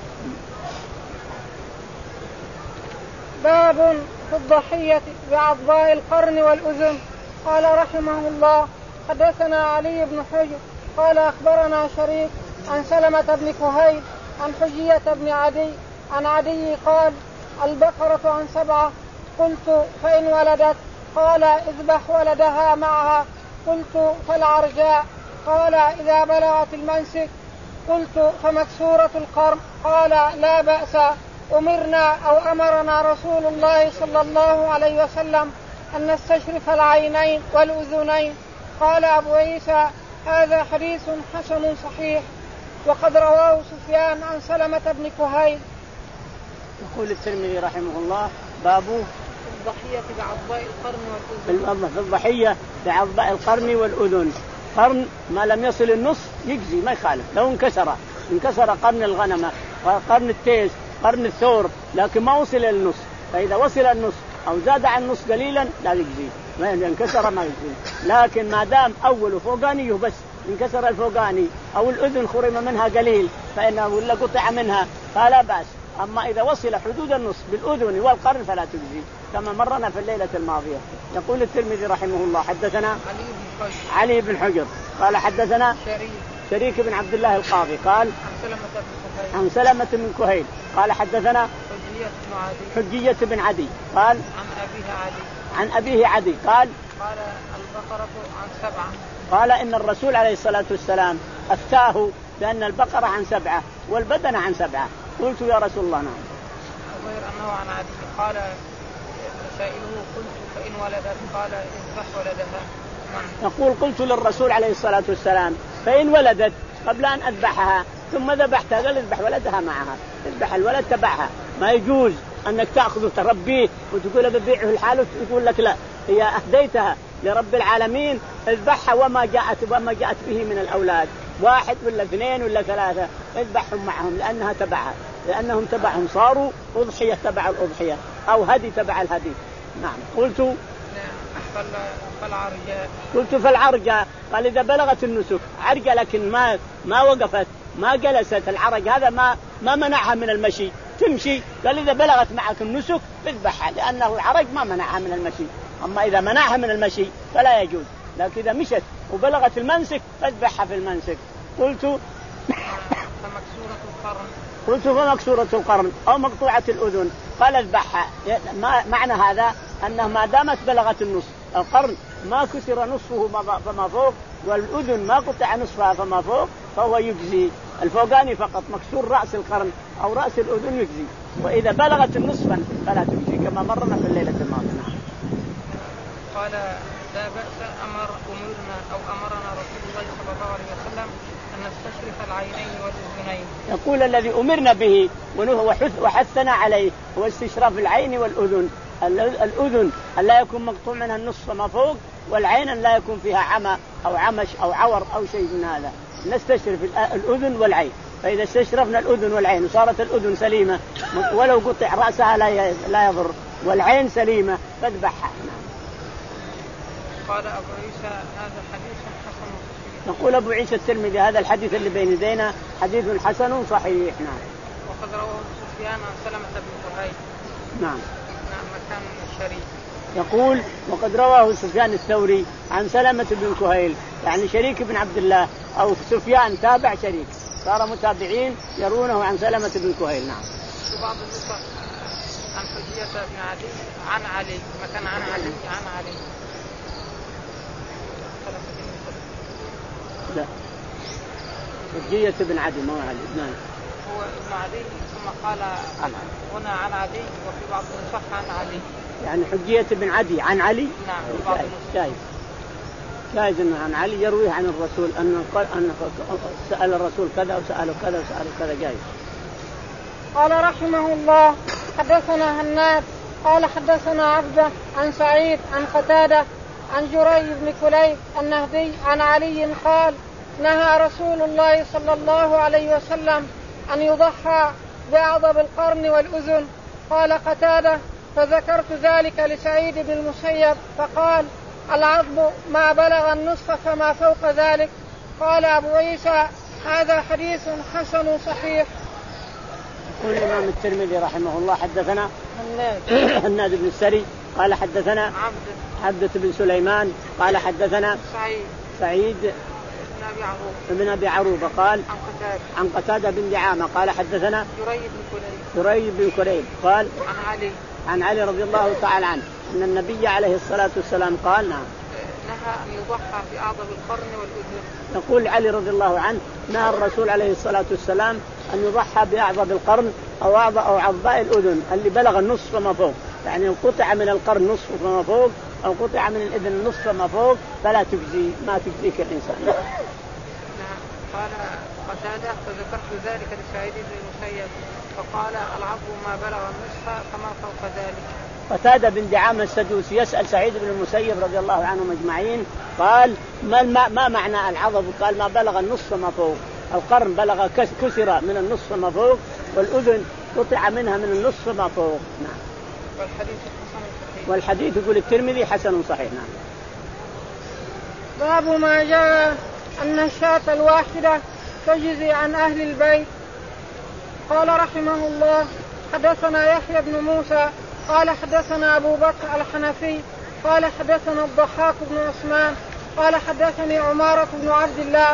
باب في الضحية بعضباء القرن والأذن. قال رحمه الله حدثنا علي بن حجر قال أخبرنا شريك عن سلمة بن كهيل عن حجية بن عدي عن عدي قال البقرة عن سبعة. قلت فإن ولدت؟ قال اذبح ولدها معها. قلت فالعرجاء؟ قال إذا بلغت المنسك. قلت فمكسورة القرن؟ قال لا بأس. أمرنا أو أمرنا رسول الله صلى الله عليه وسلم أن نستشرف العينين والأذنين. قال أبو عيسى هذا حديث حسن صحيح، وقد رواه سفيان عن سلمة بن كهيل. يقول الترمذي رحمه الله باب الضحية بعضباء القرن والأذن. في الضحية بعضباء القرن والأذن. قرن ما لم يصل النص يجزي ما يخالف، لو انكسر انكسر قرن الغنمة وقرن التيس قرن الثور لكن ما وصل النص، فإذا وصل النص أو زاد عن النص قليلا لا يجزي، ما انكسر ما يجزي. لكن ما دام أول فوقاني بس انكسر الفوقاني أو الأذن خرم منها قليل فإنه ولا قطع منها فلا بأس. أما إذا وصل حدود النص بالأذن والقرن فلا تجزي، كما مرنا في الليلة الماضية. يقول الترمذي رحمه الله حدثنا علي بن حجر, علي بن حجر قال حدثنا شريك, شريك بن عبد الله القاضي قال عن سلمة بن كهيل قال حدثنا حجية بن عدي قال عن أبيه عدي عن أبيه عدي قال قال البقرة عن سبعة قال إن الرسول عليه الصلاة والسلام أفتاه بأن البقرة عن سبعة والبدن عن سبعة. قلت يا رسول الله نعم. غير أنه عن عدي قال سائله قلت فإن ولدت قال اذبح ولدها. نقول قلت للرسول عليه الصلاة والسلام فإن ولدت قبل أن أذبحها ثم ذبحتها قال اذبح ولدها معها. اذبح الولد تبعها. ما يجوز أنك تأخذ تربيه وتقول ببيعه الحال وتقول لك لا هي أهديتها لرب العالمين اذبحها وما جاءت وما جاءت به من الأولاد واحد ولا اثنين ولا ثلاثة اذبحهم معهم لأنها تبعها لأنهم تبعهم صاروا أضحية تبع الأضحية أو هدي تبع الهدي. نعم. قلت فالعرجاء قلت فالعرجاء قال إذا بلغت النسك عرجة لكن ما ما وقفت ما جلست العرج هذا ما ما منعها من المشي تمشي قال إذا بلغت معك النسك اذبحها لأنه العرج ما منعها من المشي. أما إذا منعها من المشي فلا يجوز لكن إذا مشت وبلغت المنسك فاذبحها في المنسك. قلت فمكسورة القرن قلت فمكسورة القرن أو مقطوعة الأذن قال اذبحها. معنى هذا أنه ما دامت بلغت النصف القرن ما كسر نصفه فما فوق والأذن ما قطع نصفها فما فوق فهو يجزي الفوقاني فقط مكسور رأس القرن أو رأس الأذن يجزي وإذا بلغت النصف فلا تجزي كما مرنا في الليلة الماضية. قال لا بأس أمر أمرنا أو أمرنا رسول الله صلى الله عليه وسلم أن نستشرف العينين والأذنين. يقول الذي أمرنا به وحثنا عليه هو استشراف العين والأذن. الأذن أن لا يكون مقطوع منها النصف ما فوق والعين أن لا يكون فيها عمى أو عمش أو عور أو شيء من هذا. نستشرف الأذن والعين فإذا استشرفنا الأذن والعين وصارت الأذن سليمة ولو قطع رأسها لا يضر والعين سليمة فاذبحها. قال أبو عيسى هذا حديث حسن صحيح. نقول أبو عيسى الترمذي هذا الحديث اللي بين يدينا حديث حسن صحيح. نعم. وقد رواه سفيان عن سلمة بن كهيل. نعم. نعم مكان الشريك. يقول وقد رواه سفيان الثوري عن سلمة بن كهيل يعني شريك بن عبد الله أو سفيان تابع شريك صار متابعين يرونه عن سلمة بن كهيل. نعم. في بعض النسخ عن حجية بن عدي عن علي مكان عن علي عن علي. لا حجية بن عدي ما هو علي اثنان هو ابن عدي ثم قال هنا عن عدي وفي بعض النسخ عن علي يعني حجية بن عدي عن علي. نعم. بعض جائز جائز انه عن علي يرويه عن الرسول ان قال ان سأل الرسول كذا وسأله كذا وسأله كذا جائز. قال رحمه الله حدثنا هناد قال حدثنا عبده عن سعيد عن قتادة عن جريج بن كليب النهدي عن علي قال نهى رسول الله صلى الله عليه وسلم أن يضحى بأعضب القرن والأذن. قال قتادة فذكرت ذلك لسعيد بن المسيب فقال العضب ما بلغ النصف فما فوق ذلك. قال أبو عيسى هذا حديث حسن صحيح. يقول الإمام الترمذي رحمه الله حدثنا هناد بن السري قال حدثنا عبد عبدة بن سليمان قال حدثنا سعيد سعيد بن أبي عروبة بن أبي عروبة قال عن قتادة عن قتادة بن دعامة قال حدثنا جريج بن كليب جريج بن كليب قال عن علي عن علي رضي الله تعالى عنه أن النبي عليه الصلاة والسلام قال نعم نهى أن يضحى بأعضب القرن والأذن. يقول علي رضي الله عنه نهى الرسول عليه الصلاة والسلام أن يضحى بأعضب القرن أو أعضب أو عضباء الأذن اللي بلغ النصف فما فوق يعني قطع من القرن نصف فما فوق أو قطع من الأذن نصف فما فوق فلا تجزي ما تجزيك الإنسان. نعم. قال قتادة فذكرت ذلك لسعيد بن المسيب فقال العضب ما بلغ النصف فما فوق ذلك. قتادة بن دعامة السدوسي يسأل سعيد بن المسيب رضي الله عنهم أجمعين قال ما, ما معنى العضب؟ قال ما بلغ النصف ما فوق. القرن بلغ كسر من النصف ما فوق والأذن قطع منها من النصف ما فوق. نعم. والحديث حسن صحيح. والحديث يقول الترمذي حسن صحيح. نعم. باب ما جاء أن الشاة الواحدة تجزي عن أهل البيت. قال رحمه الله حدثنا يحيى بن موسى قال حدثنا أبو بكر الحنفي قال حدثنا الضحاك بن عثمان قال حدثني عمارة بن عبد الله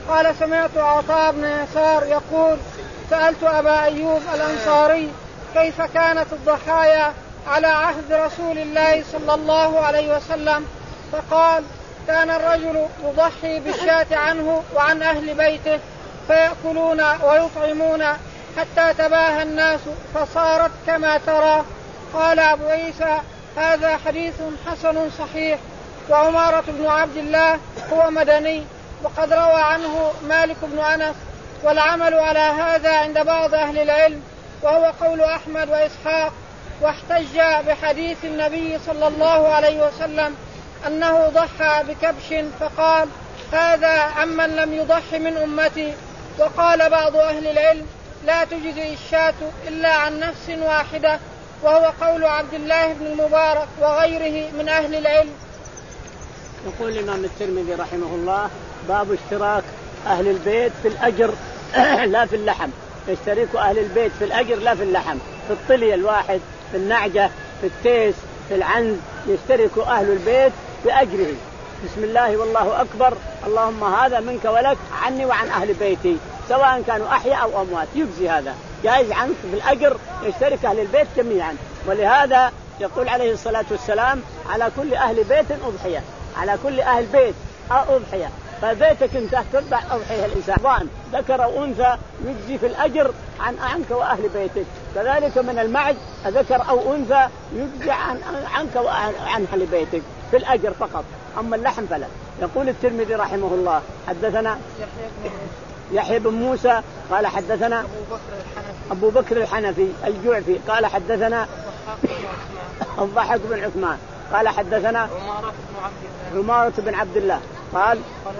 قال سمعت عطاء بن يسار يقول سألت أبا أيوب الأنصاري كيف كانت الضحايا على عهد رسول الله صلى الله عليه وسلم فقال كان الرجل يضحي بالشاة عنه وعن أهل بيته فيأكلون ويطعمون حتى تباهى الناس فصارت كما ترى. قال أبو عيسى هذا حديث حسن صحيح. وعمارة بن عبد الله هو مدني وقد روى عنه مالك بن أنس والعمل على هذا عند بعض أهل العلم وهو قول أحمد وإسحاق. واحتج بحديث النبي صلى الله عليه وسلم أنه ضحى بكبش فقال هذا عمن لم يضح من أمتي. وقال بعض أهل العلم لا تجزي الشاة إلا عن نفس واحدة وهو قول عبد الله بن المبارك وغيره من أهل العلم. يقول الإمام الترمذي رحمه الله باب اشتراك أهل البيت في الأجر لا في اللحم. يشترك أهل البيت في الأجر لا في اللحم. في الطلي الواحد في النعجة في التيس في العنز يشترك أهل البيت بأجره. بسم الله والله أكبر اللهم هذا منك ولك عني وعن أهل بيتي سواء كانوا أحياء أو أموات يجزي هذا جائز عنك في الأجر يشترك أهل البيت جميعا. ولهذا يقول عليه الصلاة والسلام على كل أهل بيت أضحية على كل أهل بيت أضحية. فبيتك انت تذبح أضحية الإنسان ذكر أو أنثى يجزي في الأجر عن عنك وأهل بيتك. كذلك من المعز ذكر أو أنثى يجزي عن عنك وعن أهل بيتك في الأجر فقط. أما اللحم فلا. يقول الترمذي رحمه الله حدثنا يحيى بن موسى قال حدثنا أبو بكر الحنفي الجعفي قال حدثنا الضحك بن عثمان قال حدثنا عمارة بن عبد الله قال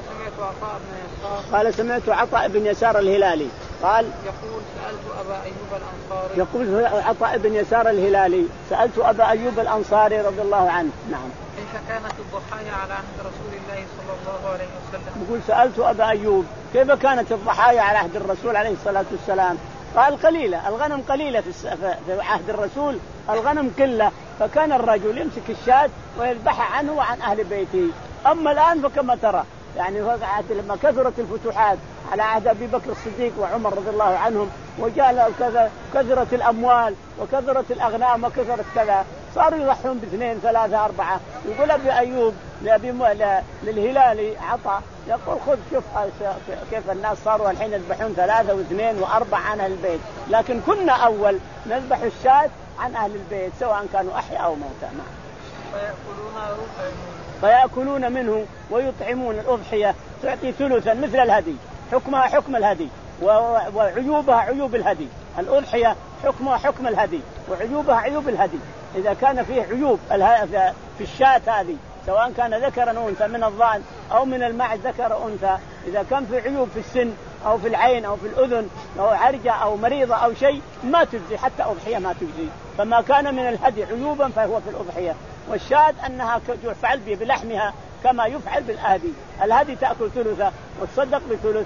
قال سمعت عطاء بن يسار الهلالي قال يقول سألت أبا أيوب الأنصاري يقول عطاء بن يسار الهلالي سألت أبا أيوب الأنصاري رضي الله عنه. نعم. كيف كانت الضحايا على عهد رسول الله صلى الله عليه وسلم؟ يقول سألت أبا أيوب كيف كانت الضحايا على عهد الرسول عليه الصلاة والسلام. قال قليلة الغنم قليلة في عهد الرسول الغنم كله فكان الرجل يمسك الشاة ويذبحها عنه وعن أهل بيته. أما الآن فكما ترى يعني لما كثرت الفتوحات على عهد أبي بكر الصديق وعمر رضي الله عنهم وجاء كذا كثرت الأموال وكثرت الأغنام وكثرت كذا صاروا يضحون باثنين ثلاثة أربعة. يقول أبي أيوب لأبي م... للهلالي عطا يقول خذ شوف كيف الناس صاروا الحين يذبحون ثلاثة واثنين وأربعة عن أهل البيت لكن كنا أول نذبح الشاة عن أهل البيت سواء كانوا أحياء أو موتى. فيأكلون فيأكلون منه ويطعمون. الأضحية تعطي ثلثا مثل الهدي حكمها حكم الهدي وعيوبها عيوب الهدي. الأضحية حكمها حكم الهدي وعيوبها عيوب الهدي. إذا كان فيه عيوب في الشاة هذه سواء كان ذكرا أو أنثى من الضأن أو من المعز ذكر أنثى إذا كان في عيوب في السن أو في العين أو في الأذن أو عرجة أو مريضة أو شيء ما تجزي حتى أضحية ما تجزي. فما كان من الهدي عيوبا فهو في الأضحية. والشاة أنها يفعل بلحمها كما يفعل بالهدي. الهدي تأكل ثلثة وتصدق بثلث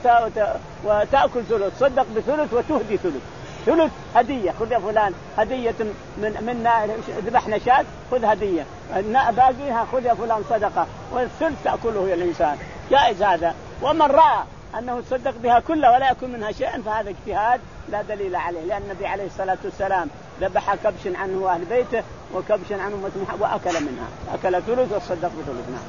وتأكل ثلث تصدق بثلث وتهدي ثلث ثلث هدية. خذ يا فلان هدية من منا ذبحنا شاة خذ هدية باقيها خذ يا فلان صدقة والثلث تأكله الإنسان جائز هذا. ومن رأى أنه تصدق بها كلها ولا يكون منها شيئا فهذا اجتهاد لا دليل عليه لأن النبي عليه الصلاة والسلام ذبح كبش عنه وأهل بيته وكبش عنه وأكل منها أكل ثلث وصدق بثلث. نعم.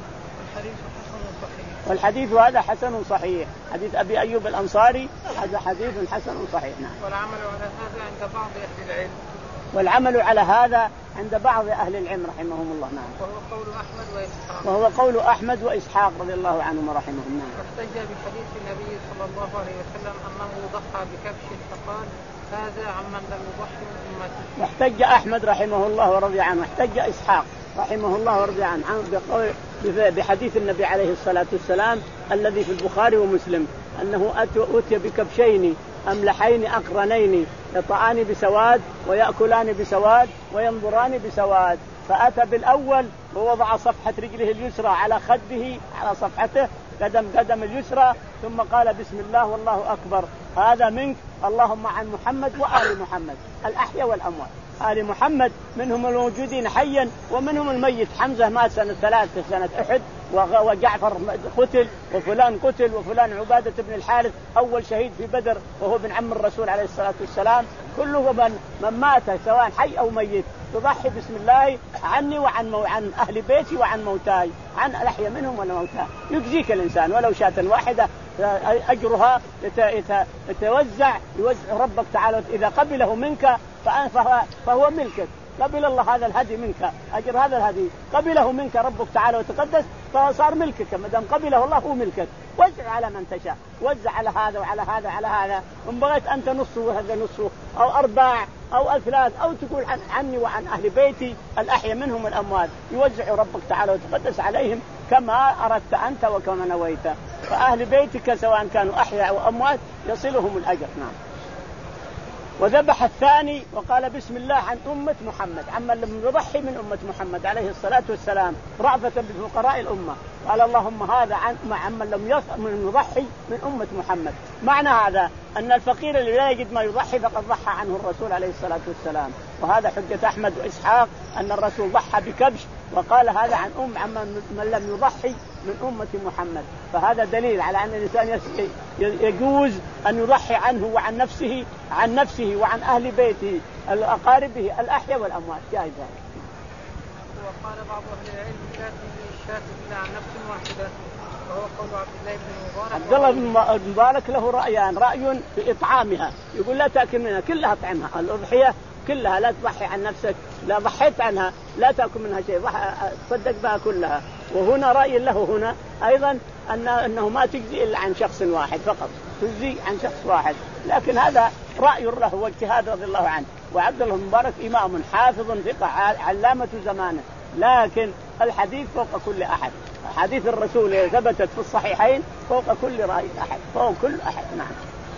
والحديث هذا حسن صحيح حديث أبي أيوب الأنصاري هذا حديث حسن صحيح. نعم. والعمل على هذا عند بعض أهل العلم والعمل على هذا عند بعض أهل العلم رحمهم الله. نعم. وهو قول أحمد وإسحاق وهو قول أحمد وإسحاق رضي الله عنهم ورحمهم. نعم. واحتج بحديث النبي صلى الله عليه وسلم أنه ضحى بكبش فقال هذا عمن لم يضحي من أمته. واحتج أحمد رحمه الله ورضي عنه واحتج إسحاق رحمه الله ورضي عنه بقول بحديث النبي عليه الصلاة والسلام الذي في البخاري ومسلم أنه أتي بكبشين أملحين أقرنين يطعان بسواد ويأكلان بسواد وينظران بسواد. فأتى بالأول ووضع صفحة رجله اليسرى على خده على صفحته قدم قدم اليسرى ثم قال بسم الله والله أكبر هذا منك اللهم عن محمد وآل محمد الأحياء والأموات. آل محمد منهم الموجودين حيا ومنهم الميت. حمزة مات سنة ثلاثة سنة أحد وجعفر قتل وفلان قتل وفلان عبادة بن الحارث أول شهيد في بدر وهو ابن عم الرسول عليه الصلاة والسلام. كله من, من مات سواء حي أو ميت تضحي بسم الله عني وعن مو... عن أهل بيتي وعن موتاي، عن الأحياء منهم ولا موتاي. يجزيك الإنسان ولو شاة واحدة أجرها يتوزع يوزع ربك تعالى. إذا قبله منك فهو, فهو ملكك. قبل الله هذا الهدي منك، أجر هذا الهدي قبله منك ربك تعالى وتقدس، فصار ملكك. ما دام قبله الله هو ملكك. وزع على من تشاء، وزع على هذا وعلى هذا وعلى هذا. إن بغيت أنت نصه وهذا نصه أو أرباع أو أثلاث أو تقول عن عني وعن أهل بيتي الأحياء منهم والأموات، يوزع ربك تعالى وتقدس عليهم كما أردت أنت وكما نويت. فأهل بيتك سواء كانوا أحياء أو أموات يصلهم الأجر. نعم. وذبح الثاني وقال بسم الله عن أمة محمد، عمن لم يضحي من أمة محمد عليه الصلاة والسلام رأفة بفقراء الأمة. قال اللهم هذا عن عمن لم يضحي من أمة محمد. معنى هذا أن الفقير اللي لا يجد ما يضحي فقد ضحى عنه الرسول عليه الصلاة والسلام. وهذا حجة أحمد وإسحاق أن الرسول ضحى بكبش وقال هذا عن أم عمن من لم يضحي من أمة محمد. فهذا دليل على أن الإنسان يجوز أن يضحي عنه وعن نفسه عن نفسه وعن أهل بيته أقاربه الأحياء والأموات جائز. وقال بعض أهل العلم لا تجزي الشاة إلا عن نفس واحدة، وهو قول عبد الله بن مبارك. عبد الله بن مبارك له رأيان، رأي في إطعامها يقول لا تأكل منها كلها، طعمها الأضحية كلها لا تضحي عن نفسك، لا ضحيت عنها لا تأكل منها شيء، تصدق بها كلها. وهنا رأي له هنا أيضا أن أنه ما تجزي إلا عن شخص واحد فقط، تجزي عن شخص واحد. لكن هذا رأي له واجتهاد رضي الله عنه. وعبد الله بن مبارك إمام حافظ ثقة علامة زمانه، لكن الحديث فوق كل أحد. حديث الرسول ثبتت في الصحيحين فوق كل رأي أحد، فوق كل أحد. نعم.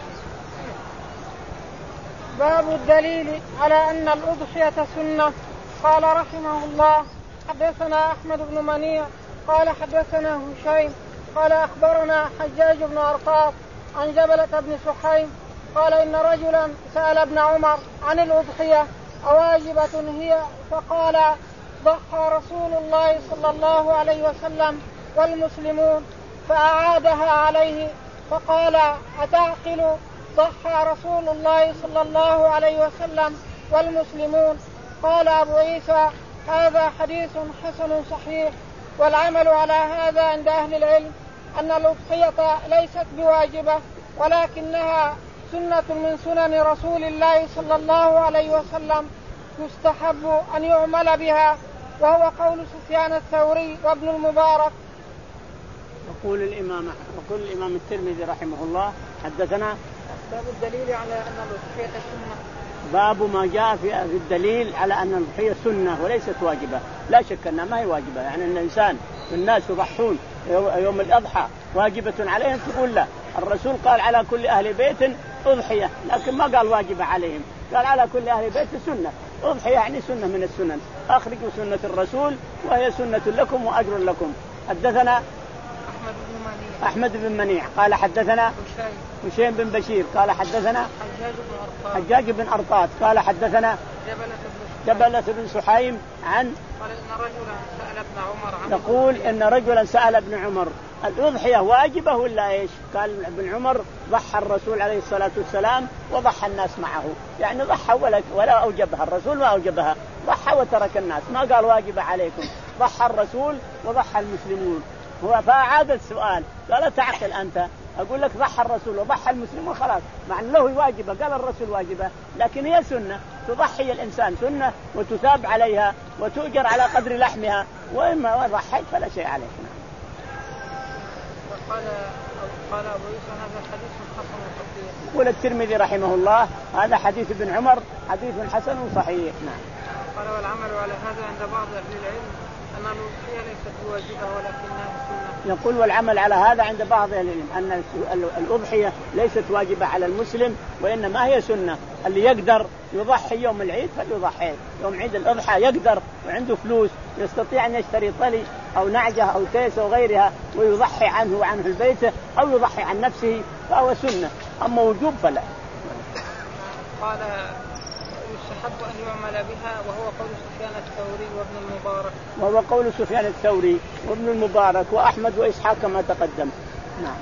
باب الدليل على أن الأضحية سنة. قال رحمه الله حدثنا أحمد بن منيع قال حدثنا هشيم قال أخبرنا حجاج بن أرطاط عن جبلة بن سحيم قال إن رجلا سأل ابن عمر عن الأضحية أواجبة هي؟ فقال ضحى رسول الله صلى الله عليه وسلم والمسلمون، فأعادها عليه فقال أتعقل ضحى رسول الله صلى الله عليه وسلم والمسلمون. قال أبو عيسى هذا حديث حسن صحيح. والعمل على هذا عند أهل العلم أن الأضحية ليست بواجبة ولكنها سنة من سنن رسول الله صلى الله عليه وسلم يستحب أن يعمل بها، وهو قول سفيان الثوري وابن المبارك. يقول الإمام يقول الإمام الترمذي رحمه الله حدثنا باب الدليل على أن الأضحية سنة. باب ما جاء في الدليل على أن الأضحية سنة وليست واجبة. لا شك أنها ما هي واجبة، يعني أن الإنسان الناس يضحون يوم الأضحى واجبة عليهم، تقول لا. الرسول قال على كل أهل بيت أضحية، لكن ما قال واجبة عليهم، قال على كل أهل بيت سنة. أضحية يعني سنة من السنن، أخرجوا سنة الرسول وهي سنة لكم وأجر لكم. حدثنا أحمد بن منيع أحمد بن منيع قال حدثنا هشيم بن بشير قال حدثنا حجاج بن أرطاط حجاج بن أرطاط قال حدثنا جبلة بن سحيم عن قال إن رجلا سأل ابن عمر عن يقول إن رجلا سأل ابن عمر الأضحية واجبة ولا إيش؟ قال ابن عمر ضحى الرسول عليه الصلاة والسلام وضحى الناس معه، يعني ضحى ولا ولا أوجبها الرسول، ما أوجبها، ضحى وترك الناس، ما قال واجب عليكم، ضحى الرسول وضحى المسلمون. هو فأعاد السؤال قال تعقل أنت، أقول لك ضحى الرسول وضحى المسلمون خلاص، مع أنه واجبة، قال الرسول واجبة لكن هي سنة، تضحي الإنسان سنة وتثاب عليها وتؤجر على قدر لحمها، وإما ضحيت فلا شيء عليك. قال قال أبو عيسى هذا حديث حسن صحيح. يقول الترمذي رحمه الله هذا حديث ابن عمر حديث حسن صحيح. نعم. قال والعمل على هذا عند بعض أهل العلم أن الأضحية ليست بواجبة ولكنها سنة. يقول والعمل على هذا عند بعض أهل العلم أن الأضحية ليست واجبة على المسلم وإنما هي سنة. اللي يقدر يضحي يوم العيد فليضحي، يوم عيد الأضحى يقدر وعنده فلوس يستطيع أن يشتري طلي أو نعجة أو تيس أو غيرها ويضحي عنه وعنه البيت أو يضحي عن نفسه فهو سنة، أما وجوب فلا. قال يستحب أن يعمل بها وهو قول سفيان الثوري وابن المبارك وهو قول سفيان الثوري وابن المبارك وأحمد وإسحاق كما تقدم. نعم.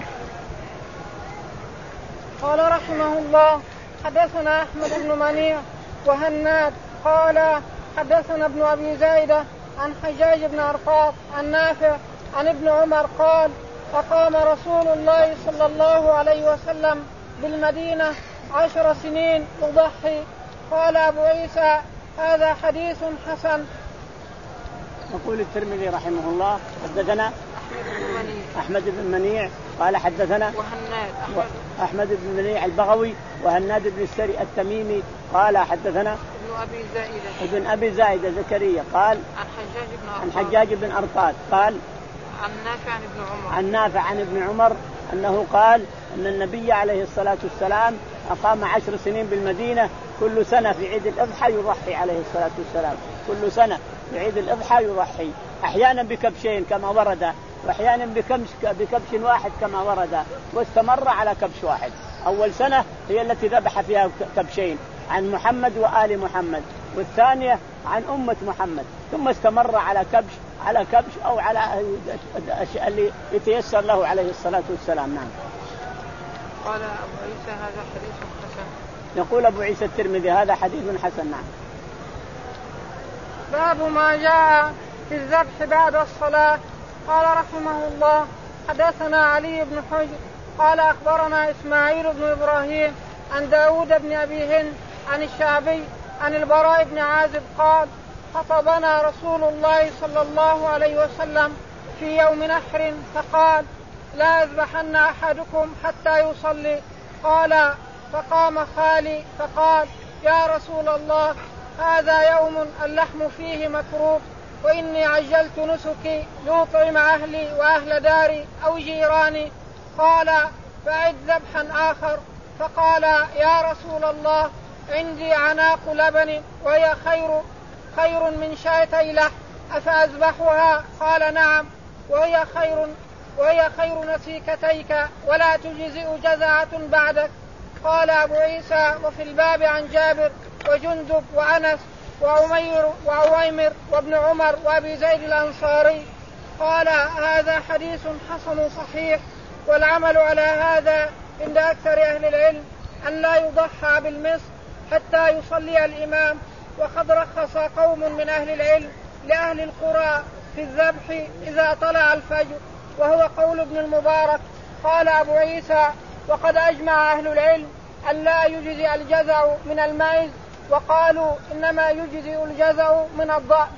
قال رحمه الله حدثنا أحمد بن منيع وهناد قال حدثنا ابن أبي زايدة عن حجاج بن أرطاط عن نافع عن ابن عمر قال أقام رسول الله صلى الله عليه وسلم بالمدينة عشر سنين يضحي. قال أبو عيسى هذا حديث حسن. يقول الترمذي رحمه الله حدثنا أحمد بن منيع قال حدثنا وهناد أحمد بن منيع البغوي وهناد بن السري التميمي قال حدثنا ابن أبي زائدة ابن أبي زائدة زكريا قال عن حجاج بن أرطاط عن حجاج بن أرطاط قال عن نافع عن ابن عمر عن نافع عن ابن عمر أنه قال أن النبي عليه الصلاة والسلام أقام عشر سنين بالمدينة كل سنة في عيد الأضحى يضحي عليه الصلاة والسلام كل سنة في عيد الأضحى يضحي أحيانا بكبشين كما ورد وأحيانا بكبش بكبش واحد كما ورد واستمر على كبش واحد. أول سنة هي التي ذبح فيها كبشين عن محمد وآل محمد والثانية عن أمة محمد ثم استمر على كبش على كبش أو على الأشياء اللي يتيسر له عليه الصلاة والسلام. نعم. قال أبو عيسى هذا حديث حسن. يقول أبو عيسى الترمذي هذا حديث حسن. نعم. باب ما جاء في الذبح بعد الصلاة. قال رحمه الله حدثنا علي بن حجر قال أخبرنا إسماعيل بن إبراهيم عن داود بن أبي هند عن الشعبي عن البراء بن عازب قال خطبنا رسول الله صلى الله عليه وسلم في يوم نحر فقال لا يذبحن أحدكم حتى يصلي. قال فقام خالي فقال يا رسول الله هذا يوم اللحم فيه مكروه وإني عجلت نسكي لأطعم أهلي وأهل داري أو جيراني. قال فأعد ذبحا آخر. فقال يا رسول الله عندي عناق لبن وهي خير خير من شاتي له أفأذبحها؟ قال نعم وهي خير وهي خير نسيكتيك ولا تجزئ جزعة بعدك. قال أبو عيسى وفي الباب عن جابر وجندب وأنس وعمير وعويمر وابن عمر وأبي زيد الأنصاري. قال هذا حديث حسن صحيح والعمل على هذا عند أكثر أهل العلم أن لا يضحى بالمصر حتى يصلي الإمام. وقد رخص قوم من أهل العلم لأهل القرى في الذبح إذا طلع الفجر وهو قول ابن المبارك. قال أبو عيسى وقد أجمع أهل العلم أن لا يجزئ الجزع من المعز وقالوا إنما يجزئ الجزع من الضأن.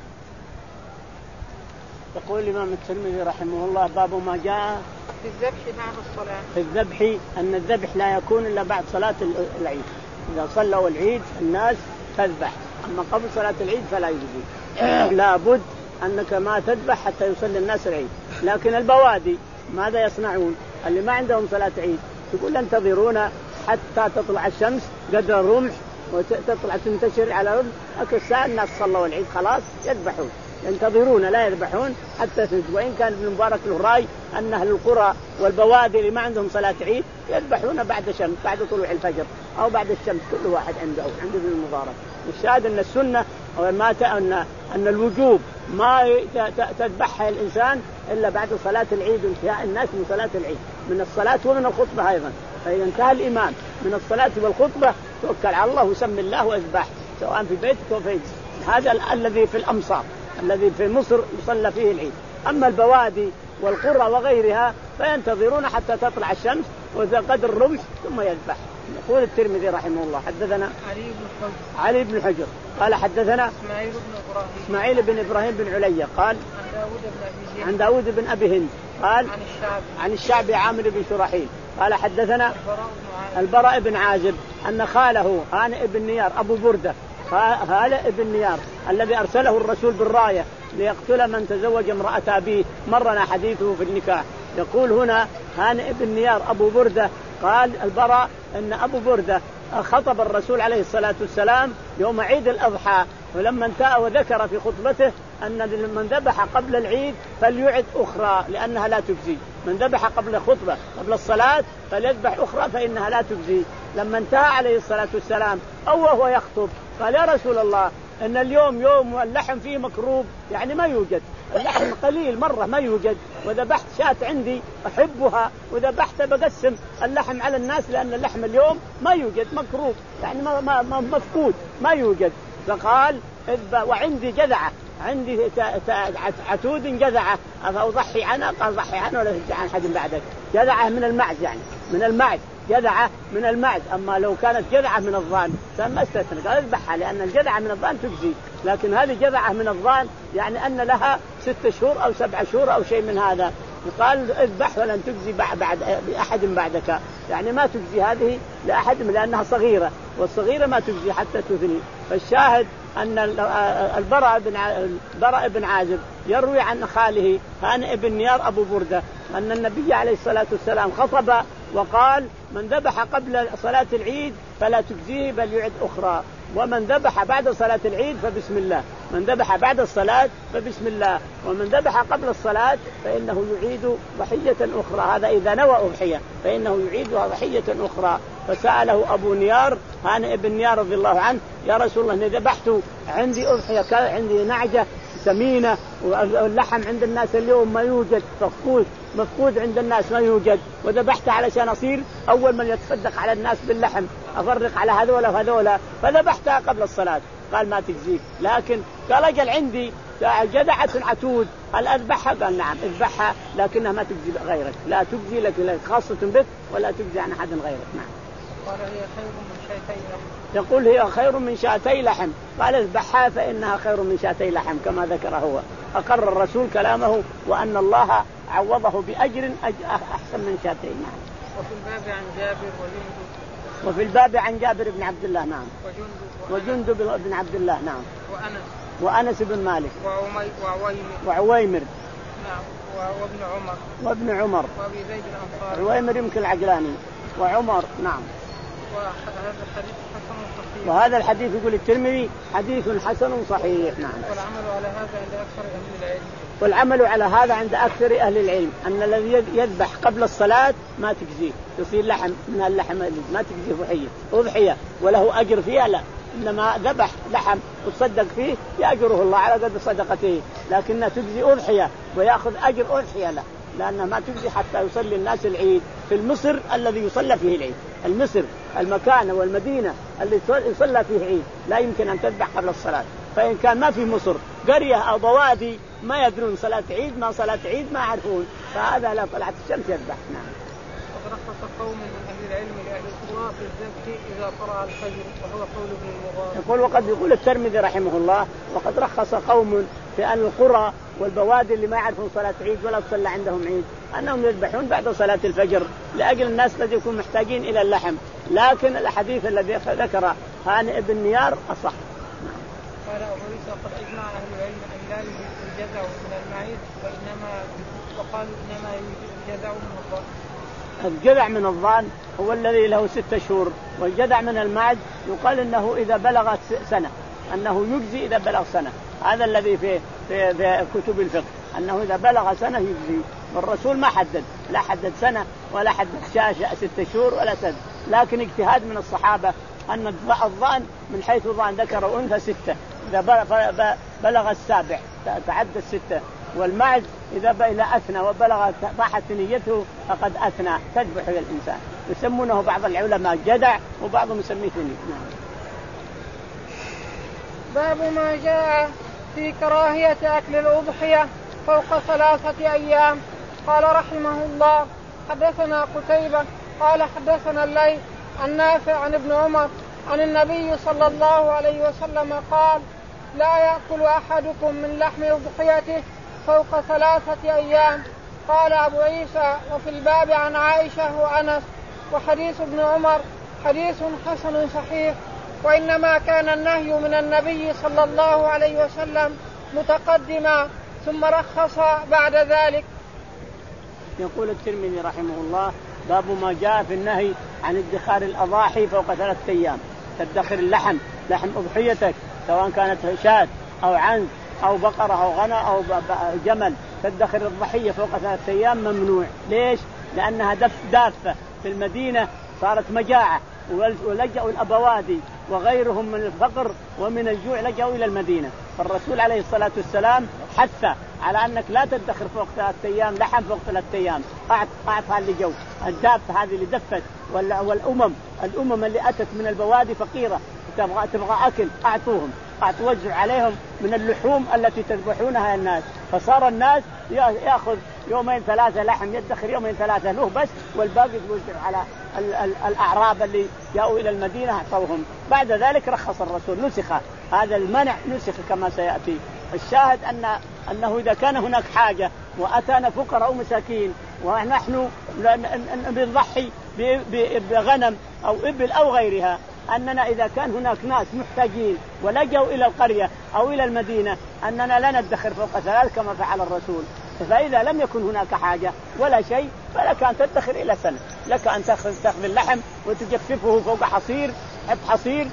يقول الإمام الترمذي رحمه الله باب ما جاء في الذبح بعد الصلاة. في الذبح أن الذبح لا يكون إلا بعد صلاة العيد. إذا صلوا العيد الناس تذبح أما قبل صلاة العيد فلا يجزي. لا بد أنك ما تذبح حتى يصلي الناس العيد. لكن البوادي ماذا يصنعون؟ اللي ما عندهم صلاة عيد يقول انتظرونا حتى تطلع الشمس قدر الرمح وتطلع تنتشر على رمح الساعة الناس صلوا العيد خلاص يذبحون ينتظرون لا يذبحون حتى تنتهي. وإن كان ابن مبارك له رأي أن أهل القرى والبوادي اللي ما عندهم صلاة عيد يذبحون بعد الشمس بعد طلوع الفجر أو بعد الشمس كل واحد عنده عند ابن المبارك. الشاهد أن السنة وما أن أن الوجوب ما تذبحها الإنسان إلا بعد صلاة العيد وانتهاء الناس من صلاة العيد من الصلاة ومن الخطبة أيضا. فإذا انتهى الإمام من الصلاة والخطبة توكل على الله وسم الله واذبح سواء في بيتك وفي هذا الذي في الأمصار الذي في مصر يصلى فيه العيد. أما البوادي والقرى وغيرها فينتظرون حتى تطلع الشمس وإذا قدر الرمح ثم يذبح. يقول الترمذي رحمه الله حدثنا علي بن حجر علي بن حجر قال حدثنا إسماعيل بن إبراهيم إسماعيل بن إبراهيم بن عليا قال عن داود بن أبي هند عن داود بن أبي هند قال عن الشعبي عن الشعبي عامر بن شرحيل قال حدثنا البراء بن البراء بن عازب أن خاله هانئ بن نيار أبو بردة هانئ بن نيار الذي أرسله الرسول بالراية ليقتل من تزوج امرأة أبيه مرنا حديثه في النكاح. يقول هنا هانئ بن نيار أبو بردة قال البراء أن أبو بردة خطب الرسول عليه الصلاة والسلام يوم عيد الأضحى ولما انتهى وذكر في خطبته أن من ذبح قبل العيد فليعد أخرى لأنها لا تجزي. من ذبح قبل الخطبة قبل الصلاة فليذبح أخرى فإنها لا تجزي. لما انتهى عليه الصلاة والسلام أو وهو يخطب قال يا رسول الله إن اليوم يوم اللحم فيه مكروب، يعني ما يوجد اللحم قليل مرة ما يوجد، وذبحت شاة عندي أحبها وذبحت بقسم اللحم على الناس لأن اللحم اليوم ما يوجد مكروب، يعني ما ما ما مفقود ما يوجد. فقال وعندي جذعة، عندي عتود جذعة أضحي عنها، قال ضحي عنها ولا تجزي عن حد بعدك. جذعة من المعز، يعني من المعز، جذعة من المعز. أما لو كانت جذعة من الضان فما استثنى، قال اذبحها لأن الجذعة من الضان تجزي، لكن هذه جذعة من الضان يعني أن لها ست شهور أو سبع شهور أو شيء من هذا. قال اذبح ولن تجزي بعد بأحد بعدك، يعني ما تجزي هذه لأحد لأنها صغيرة، والصغيرة ما تجزي حتى تثني. فالشاهد أن البراء بن البراء بن عازب يروي عن خاله هانئ بن نيار أبو بردة أن النبي عليه الصلاة والسلام خطب وقال من ذبح قبل صلاة العيد فلا تجزيه بل يعد أخرى، ومن ذبح بعد صلاة العيد فبسم الله، من ذبح بعد الصلاة فبسم الله، ومن ذبح قبل الصلاة فإنه يعيد ضحية أخرى. هذا إذا نوى أضحية فإنه يعيدها ضحية أخرى. فسأله أبو نيار هانئ بن نيار رضي الله عنه يا رسول الله إني ذبحت عندي أضحية، عندي نعجة سمينة واللحم عند الناس اليوم ما يوجد، مفقود مفقود عند الناس ما يوجد، وذبحت علشان أصير أول من يتصدق على الناس باللحم، أفرق على هذولا وهذولا، فذبحتها قبل الصلاة. قال ما تجزيك، لكن قال أجل عندي جذعة عتود هل أذبحها؟ قال نعم اذبحها لكنها ما تجزي غيرك، لا تجزي لك خاصة بك ولا تجزي عن أحد غيرك. نعم. قال هي خير من شاتي لحم، يقول هي خير من شاتي لحم، قال اذبحها فإنها خير من شاتي لحم كما ذكر هو. أقر الرسول كلامه وأن الله عوضه بأجر أحسن من شاتين. نعم. وفي الباب عن جابر وجندب وفي الباب عن جابر بن عبد الله نعم وجندب وجندب بن عبد الله نعم وأنس وأنس بن مالك وعويمر وعويمر نعم وابن عمر وابن عمر وابي زيد الأنصاري. عويمر يمكن العجلاني وعمر. نعم. وهذا الحديث حسن صحيح. وهذا الحديث يقول الترمذي حديث حسن صحيح. نعم. والعمل على هذا عند أكثر أهل العلم. والعمل على هذا عند أكثر أهل العلم أن الذي يذبح قبل الصلاة ما تجزيه، يصير لحم من اللحم ما تجزيه ضحية أضحية وله أجر فيها، لا، إنما ذبح لحم وتصدق فيه يأجره الله على قدر صدقته، لكنها تجزي أضحية ويأخذ أجر أضحية له، لأنها ما تجزي حتى يصلي الناس العيد في المصر الذي يصلى فيه العيد. المصر المكان والمدينة اللي يصلى فيه عيد لا يمكن أن تذبح قبل الصلاة. فإن كان ما في مصر قرية أو بوادي ما يدرون صلاة عيد ما صلاة عيد ما يعرفون، فهذا لا طلعت الشمس يذبح. نعم. رخص قوم من أهل العلم لأهل القرى في الذبح إذا طلع الفجر، وهو قول ابن المبارك. يقول وقد يقول الترمذي رحمه الله وقد رخص قوم في أهل القرى والبوادي اللي ما يعرفون صلاة عيد ولا تصلى عندهم عيد أنهم يذبحون بعد صلاة الفجر لأجل الناس الذين يكونوا محتاجين إلى اللحم، لكن الحديث الذي ذكر هانئ بن نيار أصح. قال أبو عيسى قد أجمع أهل العلم أن لا يوجد الجذع من المعيز، وإنما وقالوا إنما يوجد الجذع من الضأن. الجذع من الضأن هو الذي له ستة شهور، والجذع من المعز يقال إنه إذا بلغت سنة، أنه يجزي إذا بلغ سنة. هذا الذي في في, في كتب الفقه أنه إذا بلغ سنة يجزي، والرسول ما حدد، لا حدد سنة ولا حدد شاشة ستة شهور ولا سنة، لكن اجتهاد من الصحابة أن الضأن من حيث ضأن ذكر وأنثى ستة، إذا بلغ السابع تعدى الستة، والمعز إذا إلى أثنى وبلغ طاحت نيته فقد أثنى تذبح الإنسان. يسمونه بعض العلماء جدع وبعضهم يسميه ثني. باب ما جاء في كراهية أكل الأضحية فوق ثلاثة أيام. قال رحمه الله حدثنا قتيبة قال حدثنا الليث عن نافع عن ابن عمر عن النبي صلى الله عليه وسلم قال لا يأكل أحدكم من لحم أضحيته فوق ثلاثة أيام. قال أبو عيسى وفي الباب عن عائشة وأنس وحديث ابن عمر حديث حسن صحيح، وإنما كان النهي من النبي صلى الله عليه وسلم متقدما ثم رخص بعد ذلك. يقول الترمذي رحمه الله باب ما جاء في النهي عن ادخار الأضاحي فوق ثلاثة أيام. تدخر اللحم لحم أضحيتك سواء كانت شاة أو عنز أو بقرة أو غنم أو جمل، تدخر الضحية فوق ثلاثة أيام ممنوع. ليش؟ لأنها دف دافة في المدينة صارت مجاعة ولجأوا الأبوادي وغيرهم من الفقر ومن الجوع لجأوا إلى المدينة. فالرسول عليه الصلاة والسلام حث على أنك لا تدخر فوق ثلاثة أيام لحم فوق ثلاثة أيام، أعط أعطها اللي جو الدابة هذه اللي دفت، والأمم الأمم اللي أتت من البوادي فقيرة تبغى تبغى أكل أعطوهم، أعطوا عليهم من اللحوم التي تذبحونها الناس. فصار الناس يأخذ يومين ثلاثة لحم، يدخر يومين ثلاثة له بس، والباقي يوزع على الأعراب اللي جاءوا إلى المدينة أعطوهم. بعد ذلك رخص الرسول، نسخ هذا المنع، نسخ كما سيأتي. الشاهد أن أنه إذا كان هناك حاجة وأتانا فقراء ومساكين ونحن بنضحي بغنم أو إبل أو غيرها، أننا إذا كان هناك ناس محتاجين ولجوا إلى القرية أو إلى المدينة أننا لا ندخر فوق ثلاث كما فعل الرسول. فإذا لم يكن هناك حاجة ولا شيء فلك أن تدخر إلى سنة، لك أن تأخذ اللحم وتجففه فوق حصير، حط حصير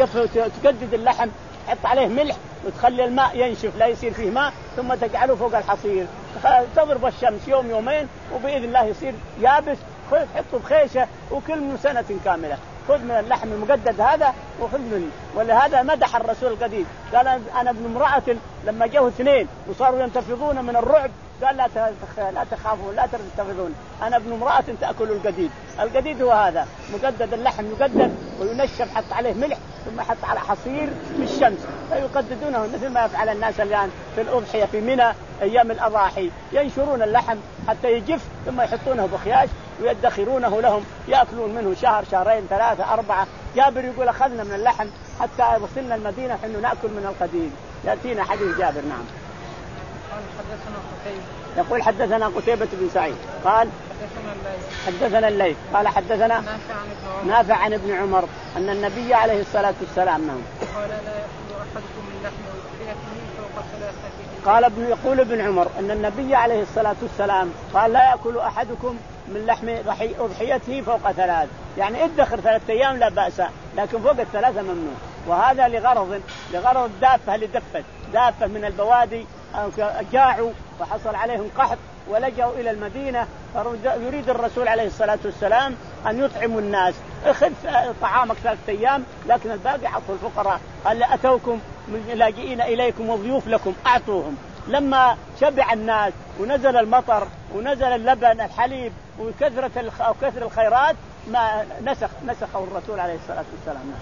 وتجدد اللحم، حط عليه ملح وتخلي الماء ينشف لا يصير فيه ماء، ثم تجعله فوق الحصير، تضرب الشمس يوم يومين وبإذن الله يصير يابس، حطه بخيشة وكل من سنة كاملة خذ من اللحم المجدد هذا وخذ منه. ولهذا مدح الرسول القديم، قال أنا ابن امرأة لما جاءوا اثنين وصاروا ينتفضون من الرعب قال لا لا تخافوا لا تنتفضون، أنا ابن امرأة تأكل الجديد. الجديد هو هذا مجدد، اللحم يجدد وينشف، حط عليه ملح ثم حط على حصير بالشمس فيقددونه مثل ما يفعل الناس الآن في الأضحية في منى أيام الأضاحي، ينشرون اللحم حتى يجف ثم يحطونه بخياش ويدخرونه لهم يأكلون منه شهر شهرين ثلاثة أربعة. جابر يقول أخذنا من اللحم حتى وصلنا المدينة حين نأكل من القديم. يأتينا حديث جابر. نعم. قال حدثنا قتيبة، يقول حدثنا قتيبة بن سعيد قال حدثنا الليث حدثنا الليث قال حدثنا نافع عن ابن عمر نافع عن ابن عمر أن النبي عليه الصلاة والسلام نعم قال لا يأكل أحدكم من لحم أضحيته فوق ثلاثة. قال ابن يقول ابن عمر أن النبي عليه الصلاة والسلام قال لا يأكل أحدكم من لحم أضحيته فوق ثلاث، يعني ادخر ثلاثة أيام لا بأس، لكن فوق الثلاثة ممنوع. وهذا لغرض لغرض دافة اللي دفت دافة من البوادي جاعوا وحصل عليهم قحط ولجأوا إلى المدينة، فيريد الرسول عليه الصلاة والسلام أن يطعموا الناس، اخذ طعامك ثلاثة أيام لكن الباقي عطوا الفقراء. قال أتوكم لاجئين إليكم وضيوف لكم أعطوهم. لما شبع الناس ونزل المطر ونزل اللبن الحليب وكثرة أو كثر الخيرات ما نسخ نسخه الرسول عليه الصلاة والسلام.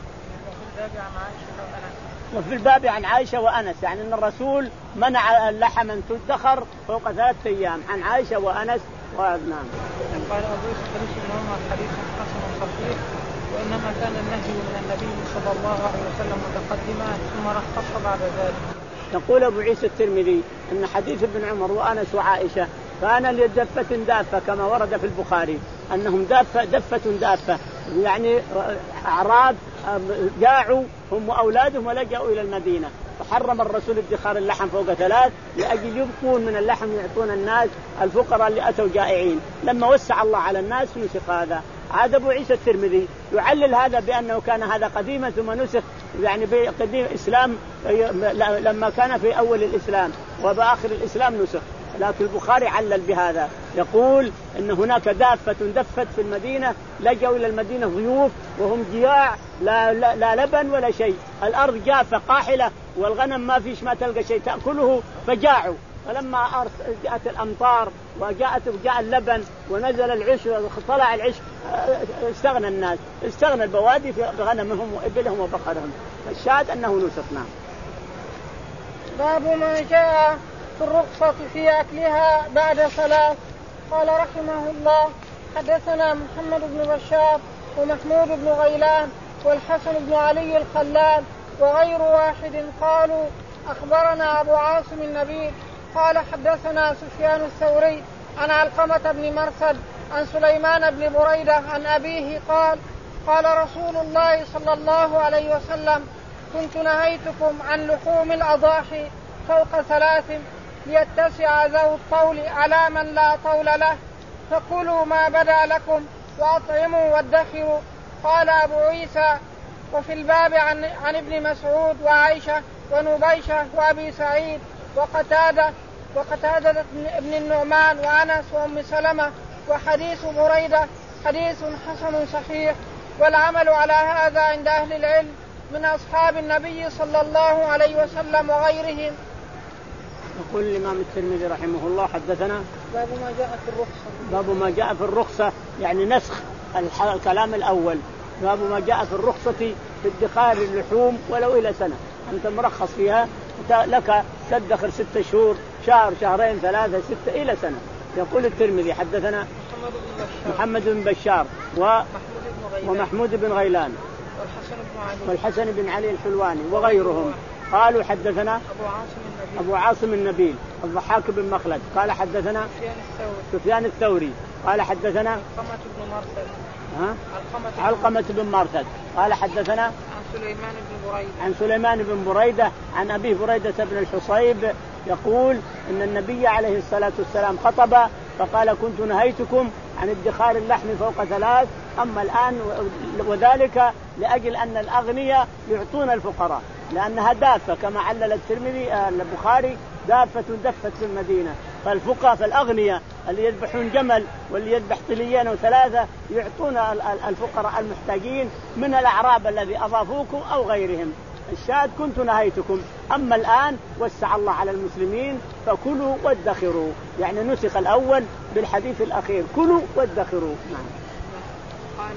وفي الباب عن عائشة وأنس، يعني أن الرسول منع اللحم أن تدخر فوق ثلاثة أيام، عن عائشة وأنس. ونعم. قال أبو يوسف بن عمر حديث حسن صحيح، وإنما كان النهي من النبي صلى الله عليه وسلم متقدما ثم رخص بعد ذلك. يقول أبو عيسى الترمذي أن حديث ابن عمر وأنس وعائشة كان لدفة دافة كما ورد في البخاري أنهم دافة دفة دافة، يعني أعراب جاعوا هم وأولادهم ولجأوا إلى المدينة، فحرم الرسول ادخار اللحم فوق ثلاث لأجل يبقون من اللحم ويعطون الناس الفقراء اللي أتوا جائعين. لما وسع الله على الناس نسخ هذا. عاد أبو عيسى الترمذي يعلل هذا بأنه كان هذا قديما ثم نسخ، يعني في قديم الإسلام لما كان في أول الإسلام وبآخر الإسلام نسخ. لكن البخاري علل بهذا، يقول إن هناك دافة دفت في المدينة لجوا إلى المدينة ضيوف وهم جياع، لا, لا, لا لبن ولا شيء، الأرض جافة قاحلة والغنم ما فيش ما تلقى شيء تأكله فجاعوا. فلما جاءت الأمطار وجاءت جاء اللبن ونزل العش وطلع العش استغنى الناس، استغنى البوادي بغنمهم وإبلهم وبقرهم. الشاهد أنه نسخنا. باب ما جاء في الرخصة في أكلها بعد صلاة. قال رحمه الله حدثنا محمد بن بشار ومحمود بن غيلان والحسن بن علي الخلال وغير واحد قالوا أخبرنا أبو عاصم النبيل قال حدثنا سفيان الثوري عن علقمة بن مرثد عن سليمان بن بريدة عن أبيه قال قال رسول الله صلى الله عليه وسلم كنت نهيتكم عن لحوم الأضاحي فوق ثلاث ليتسع ذو الطول على من لا طول له، فكلوا ما بدا لكم وأطعموا وادخروا. قال أبو عيسى وفي الباب عن, عن ابن مسعود وعائشة ونبيشة وأبي سعيد وقتادة وقتادة ابن النعمان وأنس وأم سلمة وحديث بريدة حديث حسن صحيح. والعمل على هذا عند أهل العلم من أصحاب النبي صلى الله عليه وسلم وغيرهم. يقول الإمام الترمذي رحمه الله حدثنا باب ما جاء في الرخصة. باب ما جاء في الرخصة يعني نسخ الكلام الأول. باب ما جاء في الرخصة في ادخار اللحوم ولو إلى سنة، أنت مرخص فيها لك تدخر ستة شهور، شهر شهرين ثلاثة ستة إلى سنة. يقول الترمذي حدثنا محمد بن بشار ومحمود بن غيلان والحسن بن علي الحلواني وغيرهم قالوا حدثنا أبو عاصم النبيل الضحاك بن مخلد قال حدثنا سفيان الثوري قال حدثنا علقمة بن مرثد قال حدثنا عن سليمان بن بريدة عن سليمان بن بريدة عن أبي بريدة بن الحصيب يقول إن النبي عليه الصلاة والسلام خطب فقال كنت نهيتكم عن ادخار اللحم فوق ثلاث، أما الآن وذلك لأجل أن الأغنياء يعطون الفقراء لأنها دافة كما علل الترمذي البخاري دافة دفت في المدينة، فالفقراء فالأغنياء اللي يذبحون جمل واللي يذبح طليين وثلاثة يعطون الفقراء المحتاجين من الأعراب الذي أضافوكم أو غيرهم. الشاهد كنت نهيتكم، أما الآن وسع الله على المسلمين فكلوا وادخروا، يعني نسخ الأول بالحديث الأخير كلوا وادخروا. نعم. قال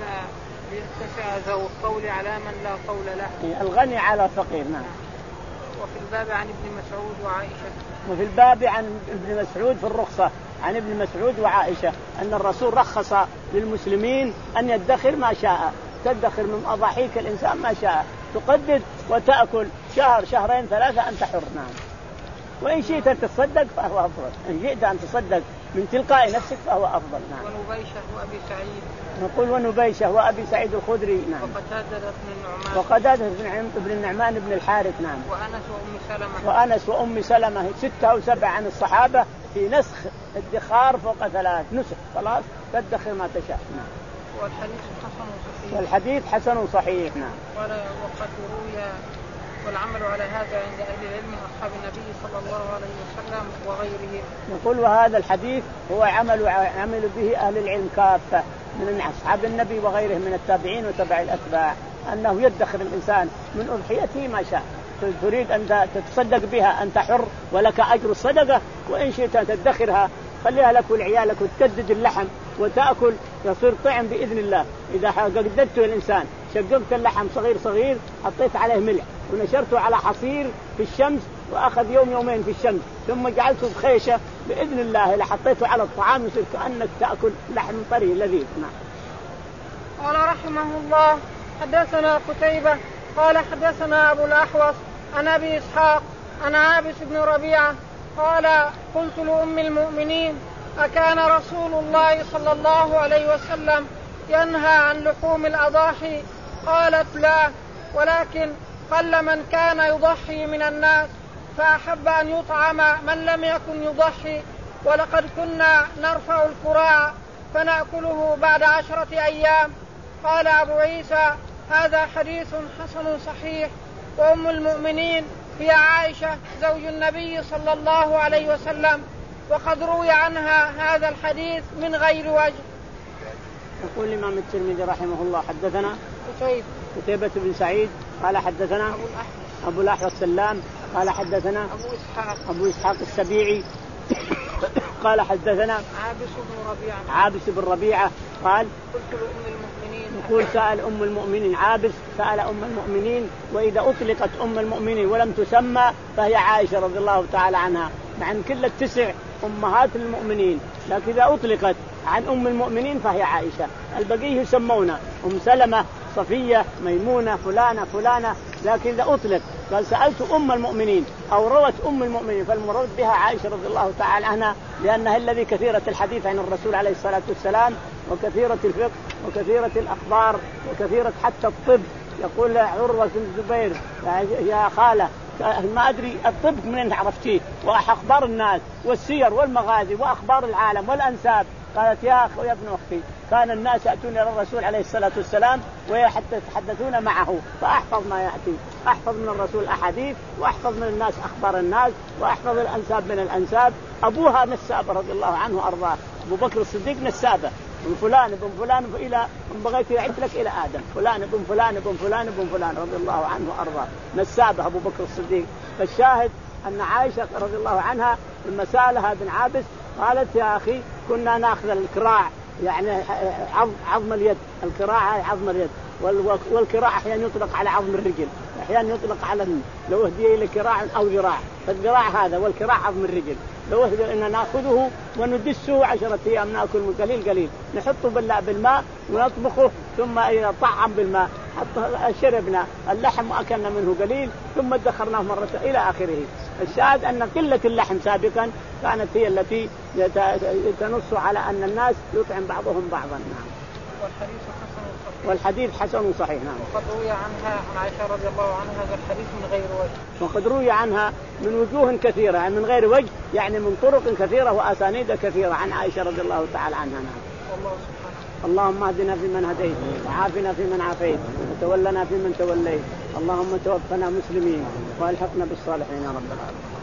ليتسع ذو القول على من لا قول له. الغني على الفقير. نعم. وفي الباب عن ابن مسعود وعائشة. وفي الباب عن ابن مسعود في الرخصة عن ابن مسعود وعائشة أن الرسول رخص للمسلمين أن يدخر ما شاء، تدخر من أضاحيك الإنسان ما شاء، تقدد وتأكل شهر شهرين ثلاثة أنت حر. نعم. وإن شئت أن تصدق فهو أفضل، إن شئت أن تصدق من تلقاء نفسك فهو أفضل. نعم. ونبيشة وأبي سعيد. نقول ونبيشة وأبي سعيد الخدري. نعم. وقتادة بن النعمان. وقتادة بن النعمان بن الحارث. نعم. وأنس وأم سلمة. وأنس وأم سلمة ستة أو سبعة عن الصحابة في نسخ الادخار فوق ثلاث، نسخ خلاص تدخر ما تشاء. نعم. والحديث حسن صحيح. والحديث حسن صحيح. نعم. قال وقد روي والعمل على هذا عند أهل العلم من أصحاب النبي صلى الله عليه وسلم وغيرهم. يقول وهذا الحديث هو عمل عمل به أهل العلم كافة من أصحاب النبي وغيرهم من التابعين وتبع الأتباع، أنه يدخر الإنسان من أضحيته ما شاء، تريد أن تتصدق بها أنت حر ولك أجر الصدقة، وإن شئت أن تدخرها خليها لك ولعيالك وتجدد اللحم وتأكل يصير طعم بإذن الله. إذا قددته الإنسان شققت اللحم صغير صغير حطيت عليه ملح ونشرته على حصير في الشمس وأخذ يوم يومين في الشمس ثم جعلته بخيشة بإذن الله إذا حطيته على الطعام يصير كأنك تأكل لحم طري لذيذ. نعم. قال رحمه الله حدثنا قتيبة قال حدثنا أبو الأحوص عن أبي إسحاق عن عابس بن ربيعة قال قلت لأم المؤمنين أكان رسول الله صلى الله عليه وسلم ينهى عن لحوم الأضاحي؟ قالت لا، ولكن قل من كان يضحي من الناس فأحب أن يطعم من لم يكن يضحي، ولقد كنا نرفع الكراع فنأكله بعد عشرة أيام. قال أبو عيسى هذا حديث حسن صحيح. وأم المؤمنين هي عائشة زوج النبي صلى الله عليه وسلم، وقد روي عنها هذا الحديث من غير وجه. يقول الإمام الترمذي رحمه الله حدثنا قتيبة قتيبة بن سعيد قال حدثنا أبو الأحوص أبو الأحوص السلام قال حدثنا أبو إسحاق أبو إسحاق السبيعي قال حدثنا عابس بن ربيعة عابس بن ربيعة قال قلت لأم المؤمنين يقول سأل أم المؤمنين عابس سأل أم المؤمنين، وإذا أطلقت أم المؤمنين ولم تسمى فهي عائشة رضي الله تعالى عنها، مع أن كل التسع أمهات المؤمنين، لكن إذا أطلقت عن أم المؤمنين فهي عائشة. البقية يسمون أم سلمة صفية ميمونة فلانة فلانة، لكن إذا أطلق قال سألت أم المؤمنين أو روت أم المؤمنين فالمراد بها عائشة رضي الله تعالى عنها، لأنها الذي كثيرة الحديث عن الرسول عليه الصلاة والسلام وكثيرة الفقه وكثيرة الأخبار وكثيرة حتى الطب. يقول عروة بن الزبير يا خالة ما أدري الطب منين عرفتيه وأخبار الناس والسير والمغازي وأخبار العالم والأنساب. قالت يا أخي ويا ابن أختي كان الناس يأتون إلى الرسول عليه الصلاة والسلام وحتى يتحدثون معه فأحفظ ما يأتي، أحفظ من الرسول أحاديث وأحفظ من الناس أخبار الناس وأحفظ الأنساب من الأنساب. أبوها نسابة رضي الله عنه وأرضاه، أبو بكر الصديق نسابة من فلان ابن فلان إلى إن بغيت يعد لك إلى آدم، فلان ابن فلان ابن فلان ابن فلان رضي الله عنه وأرضاه، نسابه أبو بكر الصديق. فالشاهد أن عائشة رضي الله عنها لما سألها بن عابس قالت يا أخي كنا نأخذ الكراع يعني عظم, عظم اليد، الكراع عظم اليد، والكراع أحيانا يطلق على عظم الرجل، أحيانا يطلق على لو هدي لك كراع أو ذراع، فالذراع هذا والكراع عظم الرجل، لو هدي إن نأخذه وندسه عشرة أيام نأكل من قليل قليل، نحطه بالماء ونطبخه ثم طعم بالماء حتى شربنا اللحم وأكلنا منه قليل ثم ادخرناه مرة إلى آخره. الشاهد أن قلة اللحم سابقا كانت هي التي تنص على أن الناس يطعم بعضهم بعضا. نعم. والحديث حسن صحيح. والحديث حسن صحيح. نعم. وقد روي عنها عن عائشة رضي الله عنها هذا الحديث من غير وجه. وقد روي عنها من وجوه كثيرة، يعني من غير وجه يعني من طرق كثيرة وأسانيد كثيرة عن عائشة رضي الله تعالى عنها. نعم. والله سبحانه. اللهم اهدنا فيمن هديت وعافنا فيمن عافيت وتولنا فيمن توليت، اللهم توفنا مسلمين والحقنا بالصالحين يا رب العالمين.